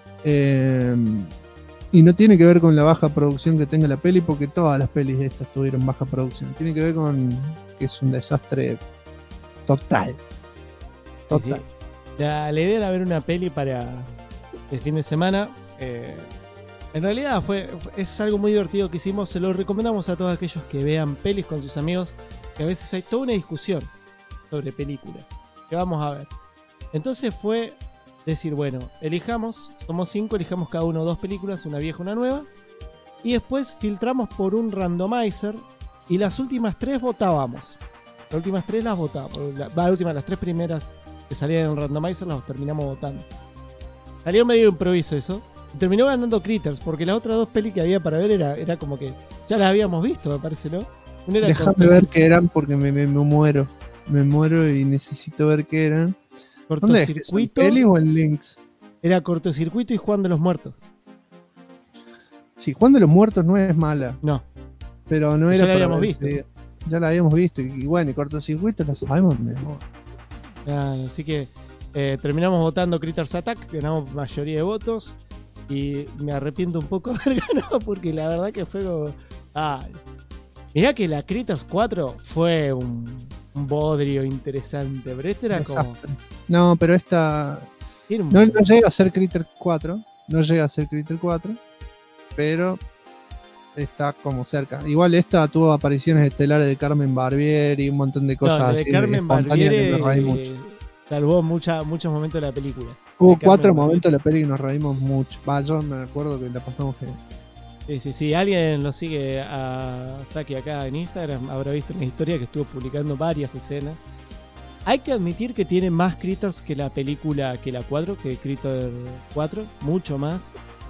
B: Y no tiene que ver con la baja producción que tenga la peli, porque todas las pelis de estas tuvieron baja producción. Tiene que ver con que es un desastre total.
C: Sí. La idea era ver una peli para el fin de semana. En realidad es algo muy divertido que hicimos. Se lo recomendamos a todos aquellos que vean pelis con sus amigos, que a veces hay toda una discusión sobre películas que vamos a ver. Entonces fue decir, bueno, somos 5, elijamos cada uno 2 películas, una vieja, una nueva, y después filtramos por un randomizer y las últimas 3 votábamos. Las últimas 3 las votábamos. Las 3 primeras que salían en un randomizer las terminamos votando. Salió medio improviso eso. Y terminó ganando Critters, porque las otras 2 pelis que había para ver era como que ya las habíamos visto, me parece, ¿no?
B: Déjame ver qué eran porque me muero. Me muero y necesito ver qué eran.
C: Cortocircuito.
B: ¿En peli o en Links?
C: Era Cortocircuito y Juan de los Muertos.
B: Sí, Juan de los Muertos no es mala.
C: No.
B: Pero no era.
C: Ya la habíamos visto.
B: Ya la habíamos visto. Y bueno, y Cortocircuito lo sabemos mejor.
C: Así que terminamos votando Critters Attack, ganamos mayoría de votos. Y me arrepiento un poco de haber ganado porque la verdad que fue como... Mirá que la Critters 4 fue un bodrio interesante, pero esta era como...
B: No, pero esta... No llega a ser Critters 4, pero está como cerca. Igual esta tuvo apariciones estelares de Carmen Barbieri y un montón de cosas así.
C: De Carmen Barbieri salvó muchos momentos de la película.
B: Hubo 4 momentos de la película que nos reímos mucho. Yo me acuerdo que la pasamos genial.
C: Sí. Alguien lo sigue a Saki acá en Instagram, habrá visto una historia que estuvo publicando varias escenas. Hay que admitir que tiene más critters que la película, que la 4, que Critter 4, mucho más.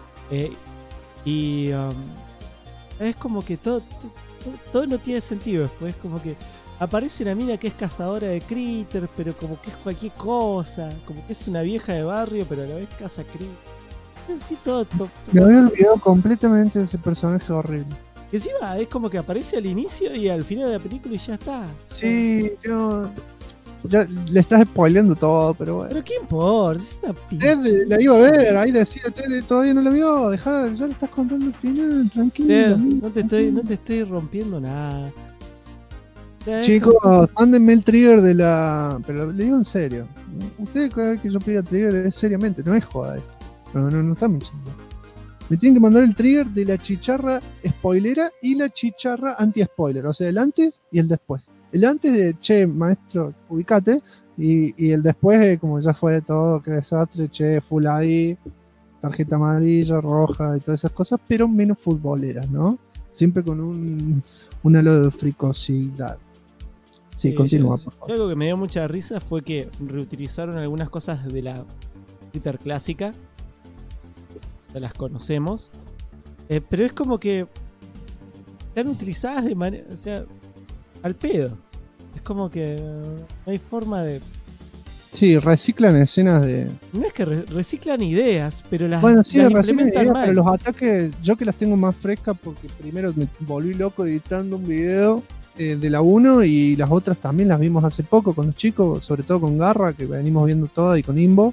C: Es como que todo no tiene sentido después. Es como que aparece una mina que es cazadora de critters, pero como que es cualquier cosa. Como que es una vieja de barrio, pero a la vez caza critters. Sí, todo.
B: Me había olvidado completamente de ese personaje horrible.
C: Y encima es como que aparece al inicio y al final de la película y ya está.
B: Sí, no. Ya le estás spoileando todo, pero bueno.
C: Pero ¿qué importa? Es una
B: Ted la iba a ver, ahí decía Ted todavía no la vio, dejá, ya le estás contando el final, tranquilo.
C: Ted, no te estoy rompiendo nada.
B: Chicos, mándenme el trigger de la... Pero le digo en serio. Ustedes cada vez que yo pida trigger es seriamente, no es joda esto. No está mintiendo. Me tienen que mandar el trigger de la chicharra spoilera y la chicharra anti-spoiler. O sea, el antes y el después. El antes de, che, maestro, ubicate. Y el después, como ya fue todo, qué desastre, che, full ahí, tarjeta amarilla, roja y todas esas cosas, pero menos futboleras, ¿no? Siempre con un halo de fricosidad. Sí, continúa, por favor.
C: Algo que me dio mucha risa fue que reutilizaron algunas cosas de la Twitter clásica. Ya las conocemos. Pero es como que están utilizadas de manera... O sea, al pedo. Es como que no hay forma de...
B: Sí, reciclan escenas de...
C: No es que reciclan ideas, pero las...
B: Bueno, sí,
C: las
B: reciclan
C: implementan
B: ideas,
C: mal.
B: pero los ataques, yo que las tengo más frescas porque primero me volví loco editando un video de la 1 y las otras también las vimos hace poco con los chicos, sobre todo con Garra, que venimos viendo todas, y con Imbo.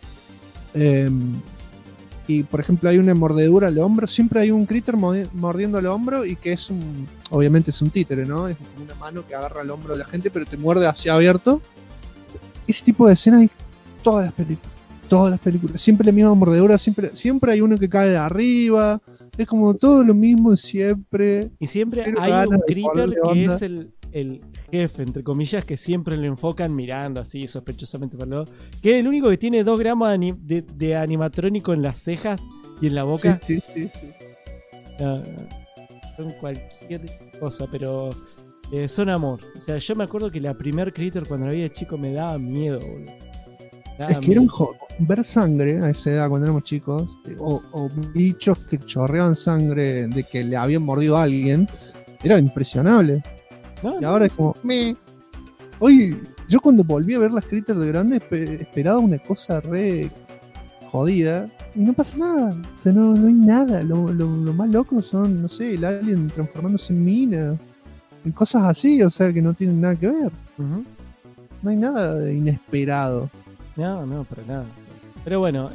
B: Y por ejemplo hay una mordedura al hombro, siempre hay un critter mordiendo al hombro y que es obviamente es un títere, ¿no? Es como una mano que agarra el hombro de la gente pero te muerde hacia abierto. Ese tipo de escenas hay todas las películas, siempre la misma mordedura, siempre hay uno que cae de arriba, es como todo lo mismo siempre.
C: Y siempre hay un critter que es el jefe, entre comillas, que siempre lo enfocan mirando así sospechosamente para el lado, que es el único que tiene 2 gramos de animatrónico en las cejas y en la boca.
B: Sí.
C: Son cualquier cosa, pero son amor. O sea, yo me acuerdo que la primer critter cuando la vi de chico me daba miedo, boludo.
B: Es que era un juego. Ver sangre a esa edad cuando éramos chicos, o bichos que chorreaban sangre de que le habían mordido a alguien, era impresionable. Y ahora es como, Hoy, yo cuando volví a ver las critters de grande esperaba una cosa re jodida y no pasa nada. O sea, no hay nada. Lo más loco son, no sé, el alien transformándose en mina y cosas así, o sea, que no tienen nada que ver. No hay nada de inesperado.
C: No, para nada. Pero bueno,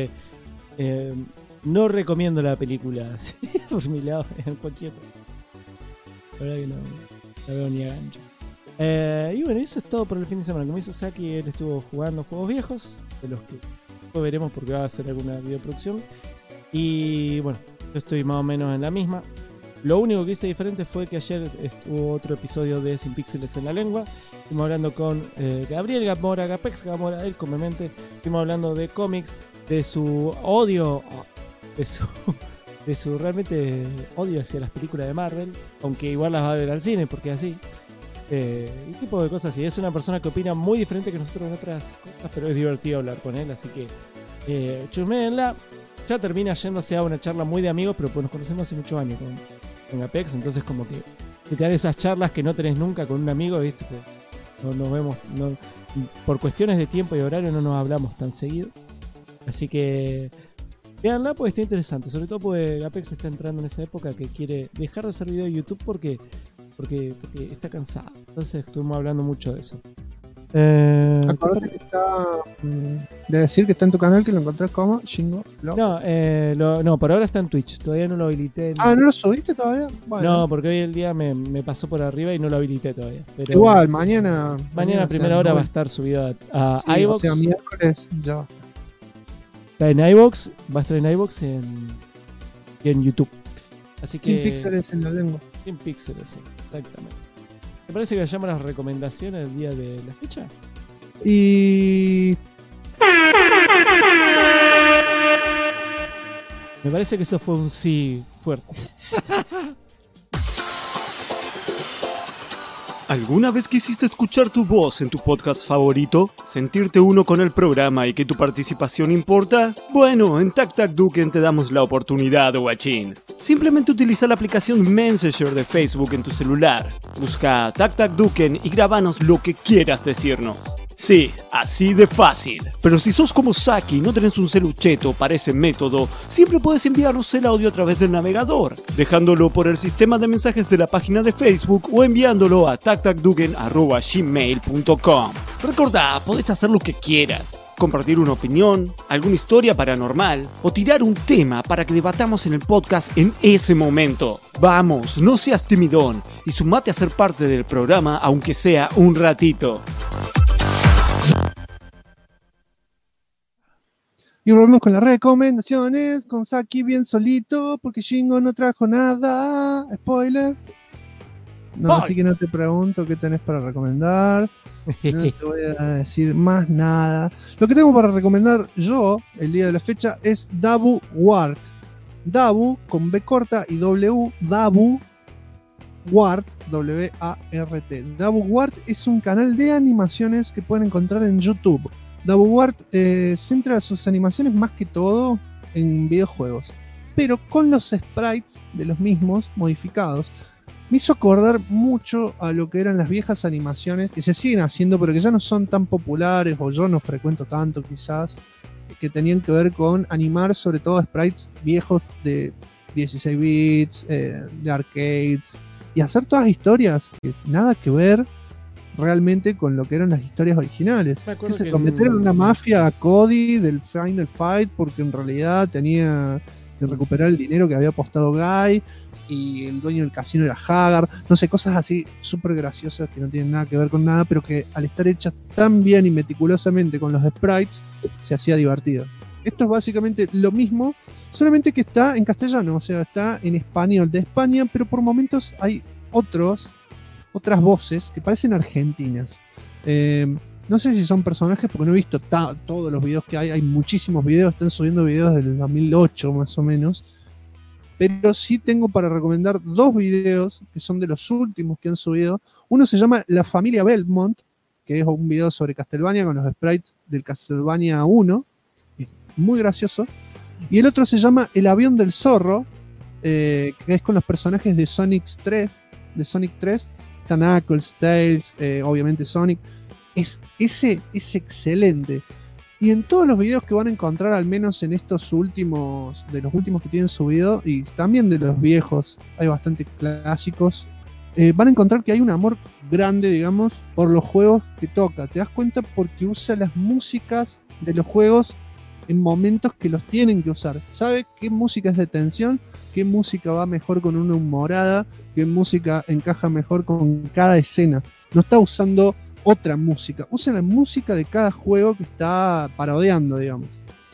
C: no recomiendo la película por mi lado, en cualquier. La verdad que no veo ni a gancho. Y bueno, eso es todo por el fin de semana. Como hizo Saki, él estuvo jugando juegos viejos, de los que después veremos porque va a hacer alguna videoproducción. Y bueno, yo estoy más o menos en la misma. Lo único que hice diferente fue que ayer estuvo otro episodio de Sin Píxeles en la Lengua. Estuvimos hablando con Gabriel Gamora, Gapex Gamora, él comúnmente. Estuvimos hablando de cómics, de su odio, de su realmente odio hacia las películas de Marvel, aunque igual las va a ver al cine porque es así. Y tipo de cosas así. Es una persona que opina muy diferente que nosotros en otras cosas, pero es divertido hablar con él, así que chusméenla. Ya termina yéndose a una charla muy de amigos, pero pues nos conocemos hace muchos años con Apex, entonces como que te dan esas charlas que no tenés nunca con un amigo, ¿viste? No nos vemos, por cuestiones de tiempo y horario no nos hablamos tan seguido. Así que véanla, pues está interesante, sobre todo porque Apex está entrando en esa época que quiere dejar de hacer video de YouTube porque está cansado. Entonces estuvimos hablando mucho de eso.
B: Acordate que está de decir que está en tu canal, que lo encontrás como Shingo Vlog.
C: No, por ahora está en Twitch, todavía no lo habilité.
B: ¿No lo subiste todavía? Bueno.
C: No, porque hoy el día me pasó por arriba y no lo habilité todavía. Pero
B: igual, mañana
C: a primera hora va a estar subido a iVoox.
B: O sea, miércoles ya va a estar.
C: Está en iVoox, va a estar en iVoox y en YouTube. Así que...
B: Sin píxeles en la lengua.
C: Sin píxeles, exactamente. ¿Te parece que vayamos a las recomendaciones del día de la fecha?
B: Y...
C: Me parece que eso fue un sí fuerte.
L: ¿Alguna vez quisiste escuchar tu voz en tu podcast favorito? ¿Sentirte uno con el programa y que tu participación importa? Bueno, en TacTacDuken te damos la oportunidad, guachín. Simplemente utiliza la aplicación Messenger de Facebook en tu celular. Busca TacTacDuken y grábanos lo que quieras decirnos. Sí, así de fácil. Pero si sos como Saki y no tenés un celucheto para ese método, siempre puedes enviarnos el audio a través del navegador, dejándolo por el sistema de mensajes de la página de Facebook o enviándolo a tactacduken@gmail.com. Recordá, podés hacer lo que quieras. Compartir una opinión, alguna historia paranormal o tirar un tema para que debatamos en el podcast en ese momento. Vamos, no seas timidón y sumate a ser parte del programa aunque sea un ratito.
B: Y volvemos con las recomendaciones, con Saki bien solito, porque Shingo no trajo nada. Spoiler. No, así que no te pregunto qué tenés para recomendar. No te voy a decir más nada. Lo que tengo para recomendar yo, el día de la fecha, es Dabu Wart. Dabu, con B corta y W, Dabu Wart, W-A-R-T. Dabu Wart es un canal de animaciones que pueden encontrar en YouTube. Dabu Wart centra sus animaciones más que todo en videojuegos, pero con los sprites de los mismos modificados. Me hizo acordar mucho a lo que eran las viejas animaciones que se siguen haciendo, pero que ya no son tan populares, o yo no frecuento tanto quizás, que tenían que ver con animar sobre todo sprites viejos de 16 bits, de arcades, y hacer todas historias que nada que ver realmente con lo que eran las historias originales. Que se cometieron una mafia a Cody del Final Fight porque en realidad tenía que recuperar el dinero que había apostado Guy y el dueño del casino era Hagar, no sé, cosas así súper graciosas que no tienen nada que ver con nada, pero que al estar hechas tan bien y meticulosamente con los sprites se hacía divertido. Esto es básicamente lo mismo, solamente que está en castellano, o sea, está en español de España, pero por momentos hay otras voces que parecen argentinas. No sé si son personajes porque no he visto todos los videos que hay muchísimos videos, están subiendo videos del 2008 más o menos, pero sí tengo para recomendar dos videos que son de los últimos que han subido. Uno se llama La Familia Belmont, que es un video sobre Castlevania con los sprites del Castlevania 1, es muy gracioso, y el otro se llama El Avión del Zorro, que es con los personajes de Sonic 3, está Knuckles, Tails, obviamente Sonic. Ese es excelente. Y en todos los videos que van a encontrar, al menos en estos últimos, de los últimos que tienen subido, y también de los viejos, hay bastantes clásicos, van a encontrar que hay un amor grande, digamos, por los juegos que toca. Te das cuenta porque usa las músicas de los juegos en momentos que los tienen que usar. Sabe qué música es de tensión, qué música va mejor con una humorada, qué música encaja mejor con cada escena. No está usando otra música, usa la música de cada juego que está parodiando, digamos.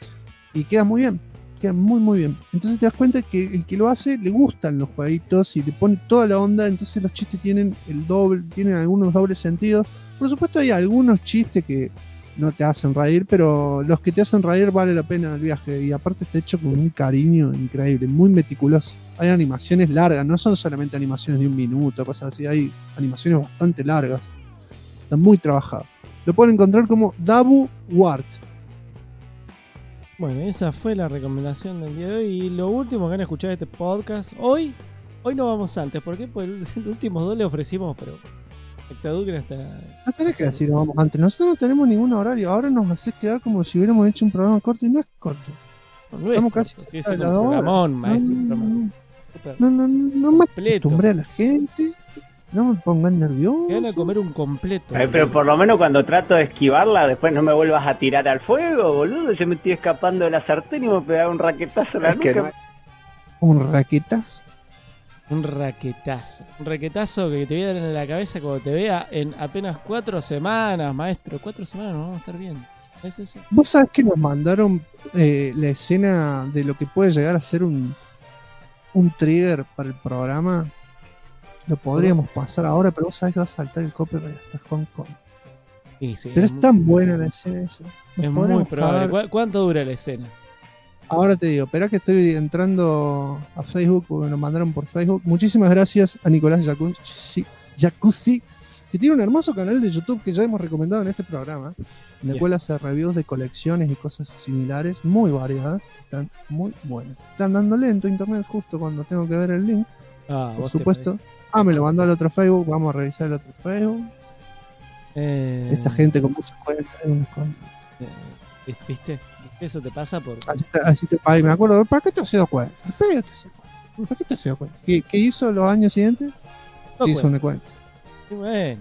B: Y queda muy bien, queda muy muy bien. Entonces te das cuenta que el que lo hace le gustan los jueguitos y le pone toda la onda, entonces los chistes tienen tienen algunos dobles sentidos. Por supuesto hay algunos chistes que no te hacen reír, pero los que te hacen reír vale la pena el viaje, y aparte está hecho con un cariño increíble, muy meticuloso. Hay animaciones largas, no son solamente animaciones de 1 minuto, cosas así, hay animaciones bastante largas. Está muy trabajado. Lo pueden encontrar como Dabu Wart.
C: Bueno, esa fue la recomendación del día de hoy. Y lo último que van a escuchar de este podcast, hoy no vamos antes. ¿Por qué? Porque los últimos dos le ofrecimos, pero TacTacDuken hasta...
B: No tenés que decir vamos antes. Nosotros no tenemos ningún horario. Ahora nos haces quedar como si hubiéramos hecho un programa corto y no es corto.
C: No estamos casi a la hora.
B: No me acostumbré a la gente. No me pongan nervioso.
C: Te van a comer un completo.
P: Pero por lo menos cuando trato de esquivarla, después no me vuelvas a tirar al fuego, boludo. Yo me estoy escapando de la sartén y me pegaba un raquetazo a la nuca.
B: ¿Un raquetazo?
C: Un raquetazo. Un raquetazo que te voy a dar en la cabeza cuando te vea en apenas 4 semanas, maestro. 4 semanas nos vamos a estar bien. ¿Es eso?
B: ¿Vos sabés que nos mandaron la escena de lo que puede llegar a ser un trigger para el programa? Lo podríamos pasar ahora, pero vos sabés que va a saltar el copyright hasta Hong Kong.
C: Sí,
B: pero es tan buena la escena esa.
C: Es muy probable. ¿Cuánto dura la escena?
B: Ahora te digo, espera que estoy entrando a Facebook porque nos mandaron por Facebook. Muchísimas gracias a Nicolás Jacuzzi que tiene un hermoso canal de YouTube que ya hemos recomendado en este programa, en el cual hace reviews de colecciones y cosas similares, muy variadas, están muy buenas. Están dando lento internet justo cuando tengo que ver el link, por supuesto. Me lo mandó al otro Facebook, vamos a revisar el otro Facebook. Esta gente con muchas cuentas.
C: ¿Viste? Eso te pasa por...
B: Ay, me acuerdo, ¿para qué te has dado cuenta? ¿Para qué te has dado cuenta? ¿Qué hizo los años siguientes? Sí, hizo una cuenta.
C: Y bueno.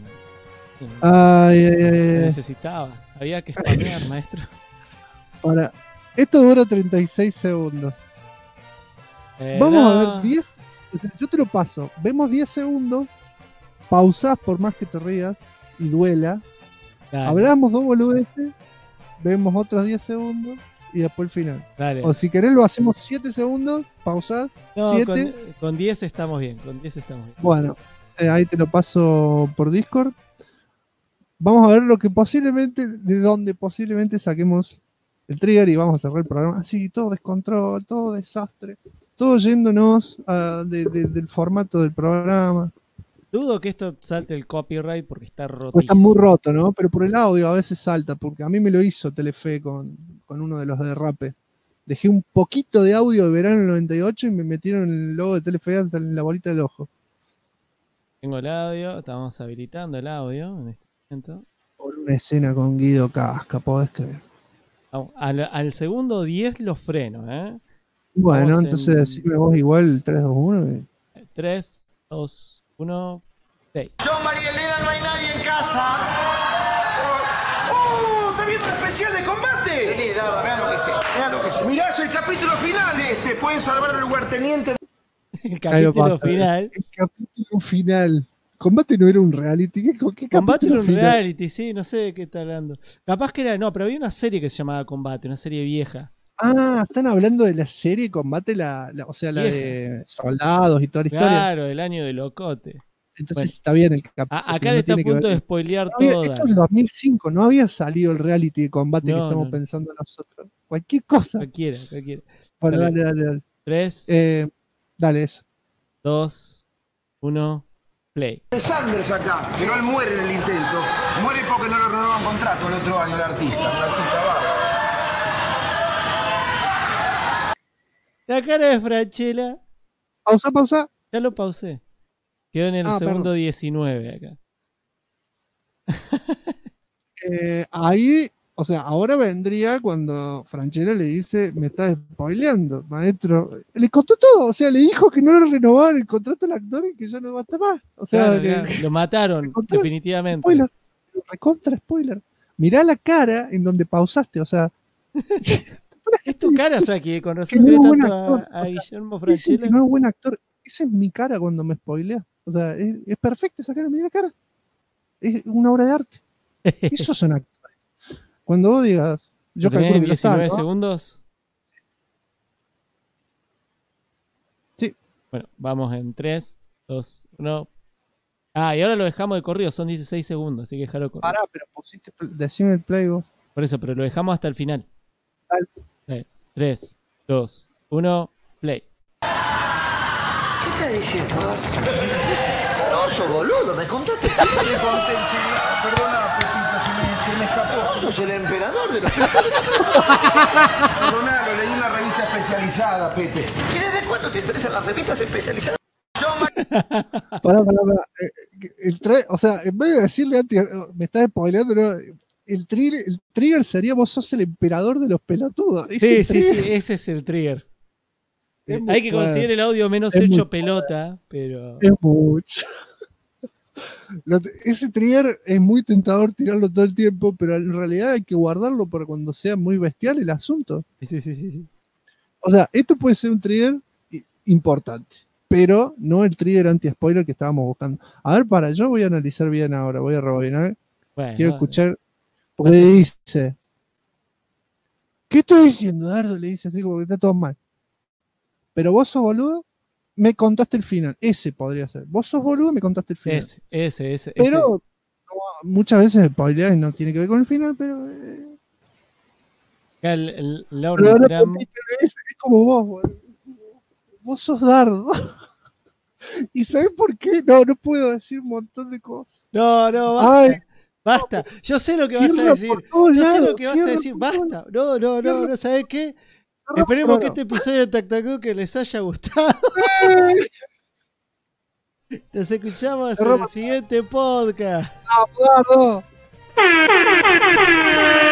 B: Necesitaba.
C: Había que spamear, maestro.
B: Esto dura 36 segundos. Vamos a ver 10. Yo te lo paso. Vemos 10 segundos. Pausás por más que te rías y duela. Dale. Hablamos 2 boludeces. Vemos otros 10 segundos. Y después el final.
C: Dale.
B: O si querés lo hacemos 7 segundos. Pausás.
C: No,
B: 7.
C: Con 10 estamos bien.
B: Bueno. Ahí te lo paso por Discord. Vamos a ver de donde posiblemente saquemos el trigger y vamos a cerrar el programa. Así, todo descontrol, todo desastre. Todo yéndonos del formato del programa.
C: Dudo que esto salte el copyright porque está roto.
B: Pues está muy roto, ¿no? Pero por el audio a veces salta, porque a mí me lo hizo Telefe con uno de los de Rape. Dejé un poquito de audio de verano del 98 y me metieron el logo de Telefe hasta en la bolita del ojo.
C: Tengo el audio, estamos habilitando el audio en este momento.
B: Por una escena con Guido Casca, podés creer.
C: Al segundo 10 lo freno,
B: Bueno, vamos entonces decime vos igual 3, 2, 1.
C: 3, 2, 1, 6.
O: Yo, María Elena, no hay nadie en casa. ¿Está viendo el especial de combate? Vení, Darda, vean lo que sé. Mirá, es el capítulo final. Sí, te pueden salvar el lugarteniente.
C: El capítulo final.
B: El capítulo final. Combate no era un reality. ¿Qué
C: Combate era un
B: final?
C: reality, sí, no sé de qué está hablando. Capaz que era, no, pero había una serie que se llamaba Combate, una serie vieja.
B: Están hablando de la serie Combate, o sea, la de soldados y toda la historia.
C: Claro, el año de Locote.
B: Entonces está bien el capítulo.
C: Acá le está a punto de spoilear todo.
B: Esto es el 2005, no había salido el reality de Combate que estamos pensando nosotros. Cualquier cosa.
C: Cualquiera.
B: Bueno, dale.
C: 3.
B: Dale eso.
C: 2, 1, play.
O: Sanders acá, si no él muere en el intento. Muere porque no le renovan contrato el otro año el artista. Un artista bárbaro.
C: La cara de Franchella.
B: Pausa.
C: Ya lo pausé. Quedó en el segundo 19 acá.
B: Ahí, o sea, ahora vendría cuando Franchella le dice, me estás spoileando, maestro. Le contó todo, o sea, le dijo que no le renovaban el contrato al actor y que ya no va a estar más. O sea,
C: claro. Lo mataron, definitivamente.
B: Spoiler, recontra spoiler. Mirá la cara en donde pausaste, o sea.
C: Es tu cara, o sea, que con razón cree tanto a Guillermo Franchella.
B: Que no es buen actor. Esa es mi cara cuando me spoilea. O sea, es perfecta esa cara, mira la cara. Es una obra de arte. Esos son actores. Cuando vos digas, yo calculo que
C: 19 segundos.
B: Sí.
C: Bueno, vamos en 3, 2, 1. Y ahora lo dejamos de corrido, son 16 segundos, así que déjalo correr.
B: Pará, pero pusiste, decime el play vos.
C: Por eso, pero lo dejamos hasta el final.
B: Dale.
C: 3, 2, 1, play.
O: ¿Qué estás diciendo? No, sos boludo, me contaste. Perdona, Pepito, se me escapó. Vos sos el emperador de los Perdona, lo leí en una revista especializada, Pepe. ¿Y desde cuándo te interesan las revistas especializadas?
B: Pará. O sea, en vez de decirle antes, me estás spoileando, ¿no? El trigger sería vos sos el emperador de los pelotudos.
C: Sí, ese es el trigger. Hay que conseguir el audio menos hecho pelota, pero...
B: Es mucho. Ese trigger es muy tentador tirarlo todo el tiempo, pero en realidad hay que guardarlo para cuando sea muy bestial el asunto.
C: Sí.
B: O sea, esto puede ser un trigger importante, pero no el trigger anti-spoiler que estábamos buscando. A ver, yo voy a analizar bien ahora, voy a rebobinar. Quiero escuchar, porque le dice... ¿Qué estoy diciendo, Dardo? Le dice así como que está todo mal. Pero vos sos boludo, me contaste el final. Ese podría ser. Vos sos boludo, me contaste el final.
C: Ese.
B: Pero muchas veces spoilear no tiene que ver con el final, pero...
C: Laura Graham...
B: Es como vos, boludo. Vos sos Dardo. ¿Y sabes por qué? No puedo decir un montón de cosas.
C: No, basta.
B: Ay,
C: Basta. Yo sé lo que vas a
B: cierra
C: decir.
B: por todos
C: Yo sé
B: lados,
C: lo que vas a
B: cierra
C: decir.
B: por
C: Basta.
B: todos
C: No, ¿sabes qué?
B: Cierra
C: Esperemos
B: por
C: que
B: todos
C: este episodio de Tac Tac Duke que les haya gustado. Nos escuchamos en el siguiente podcast.
B: lados.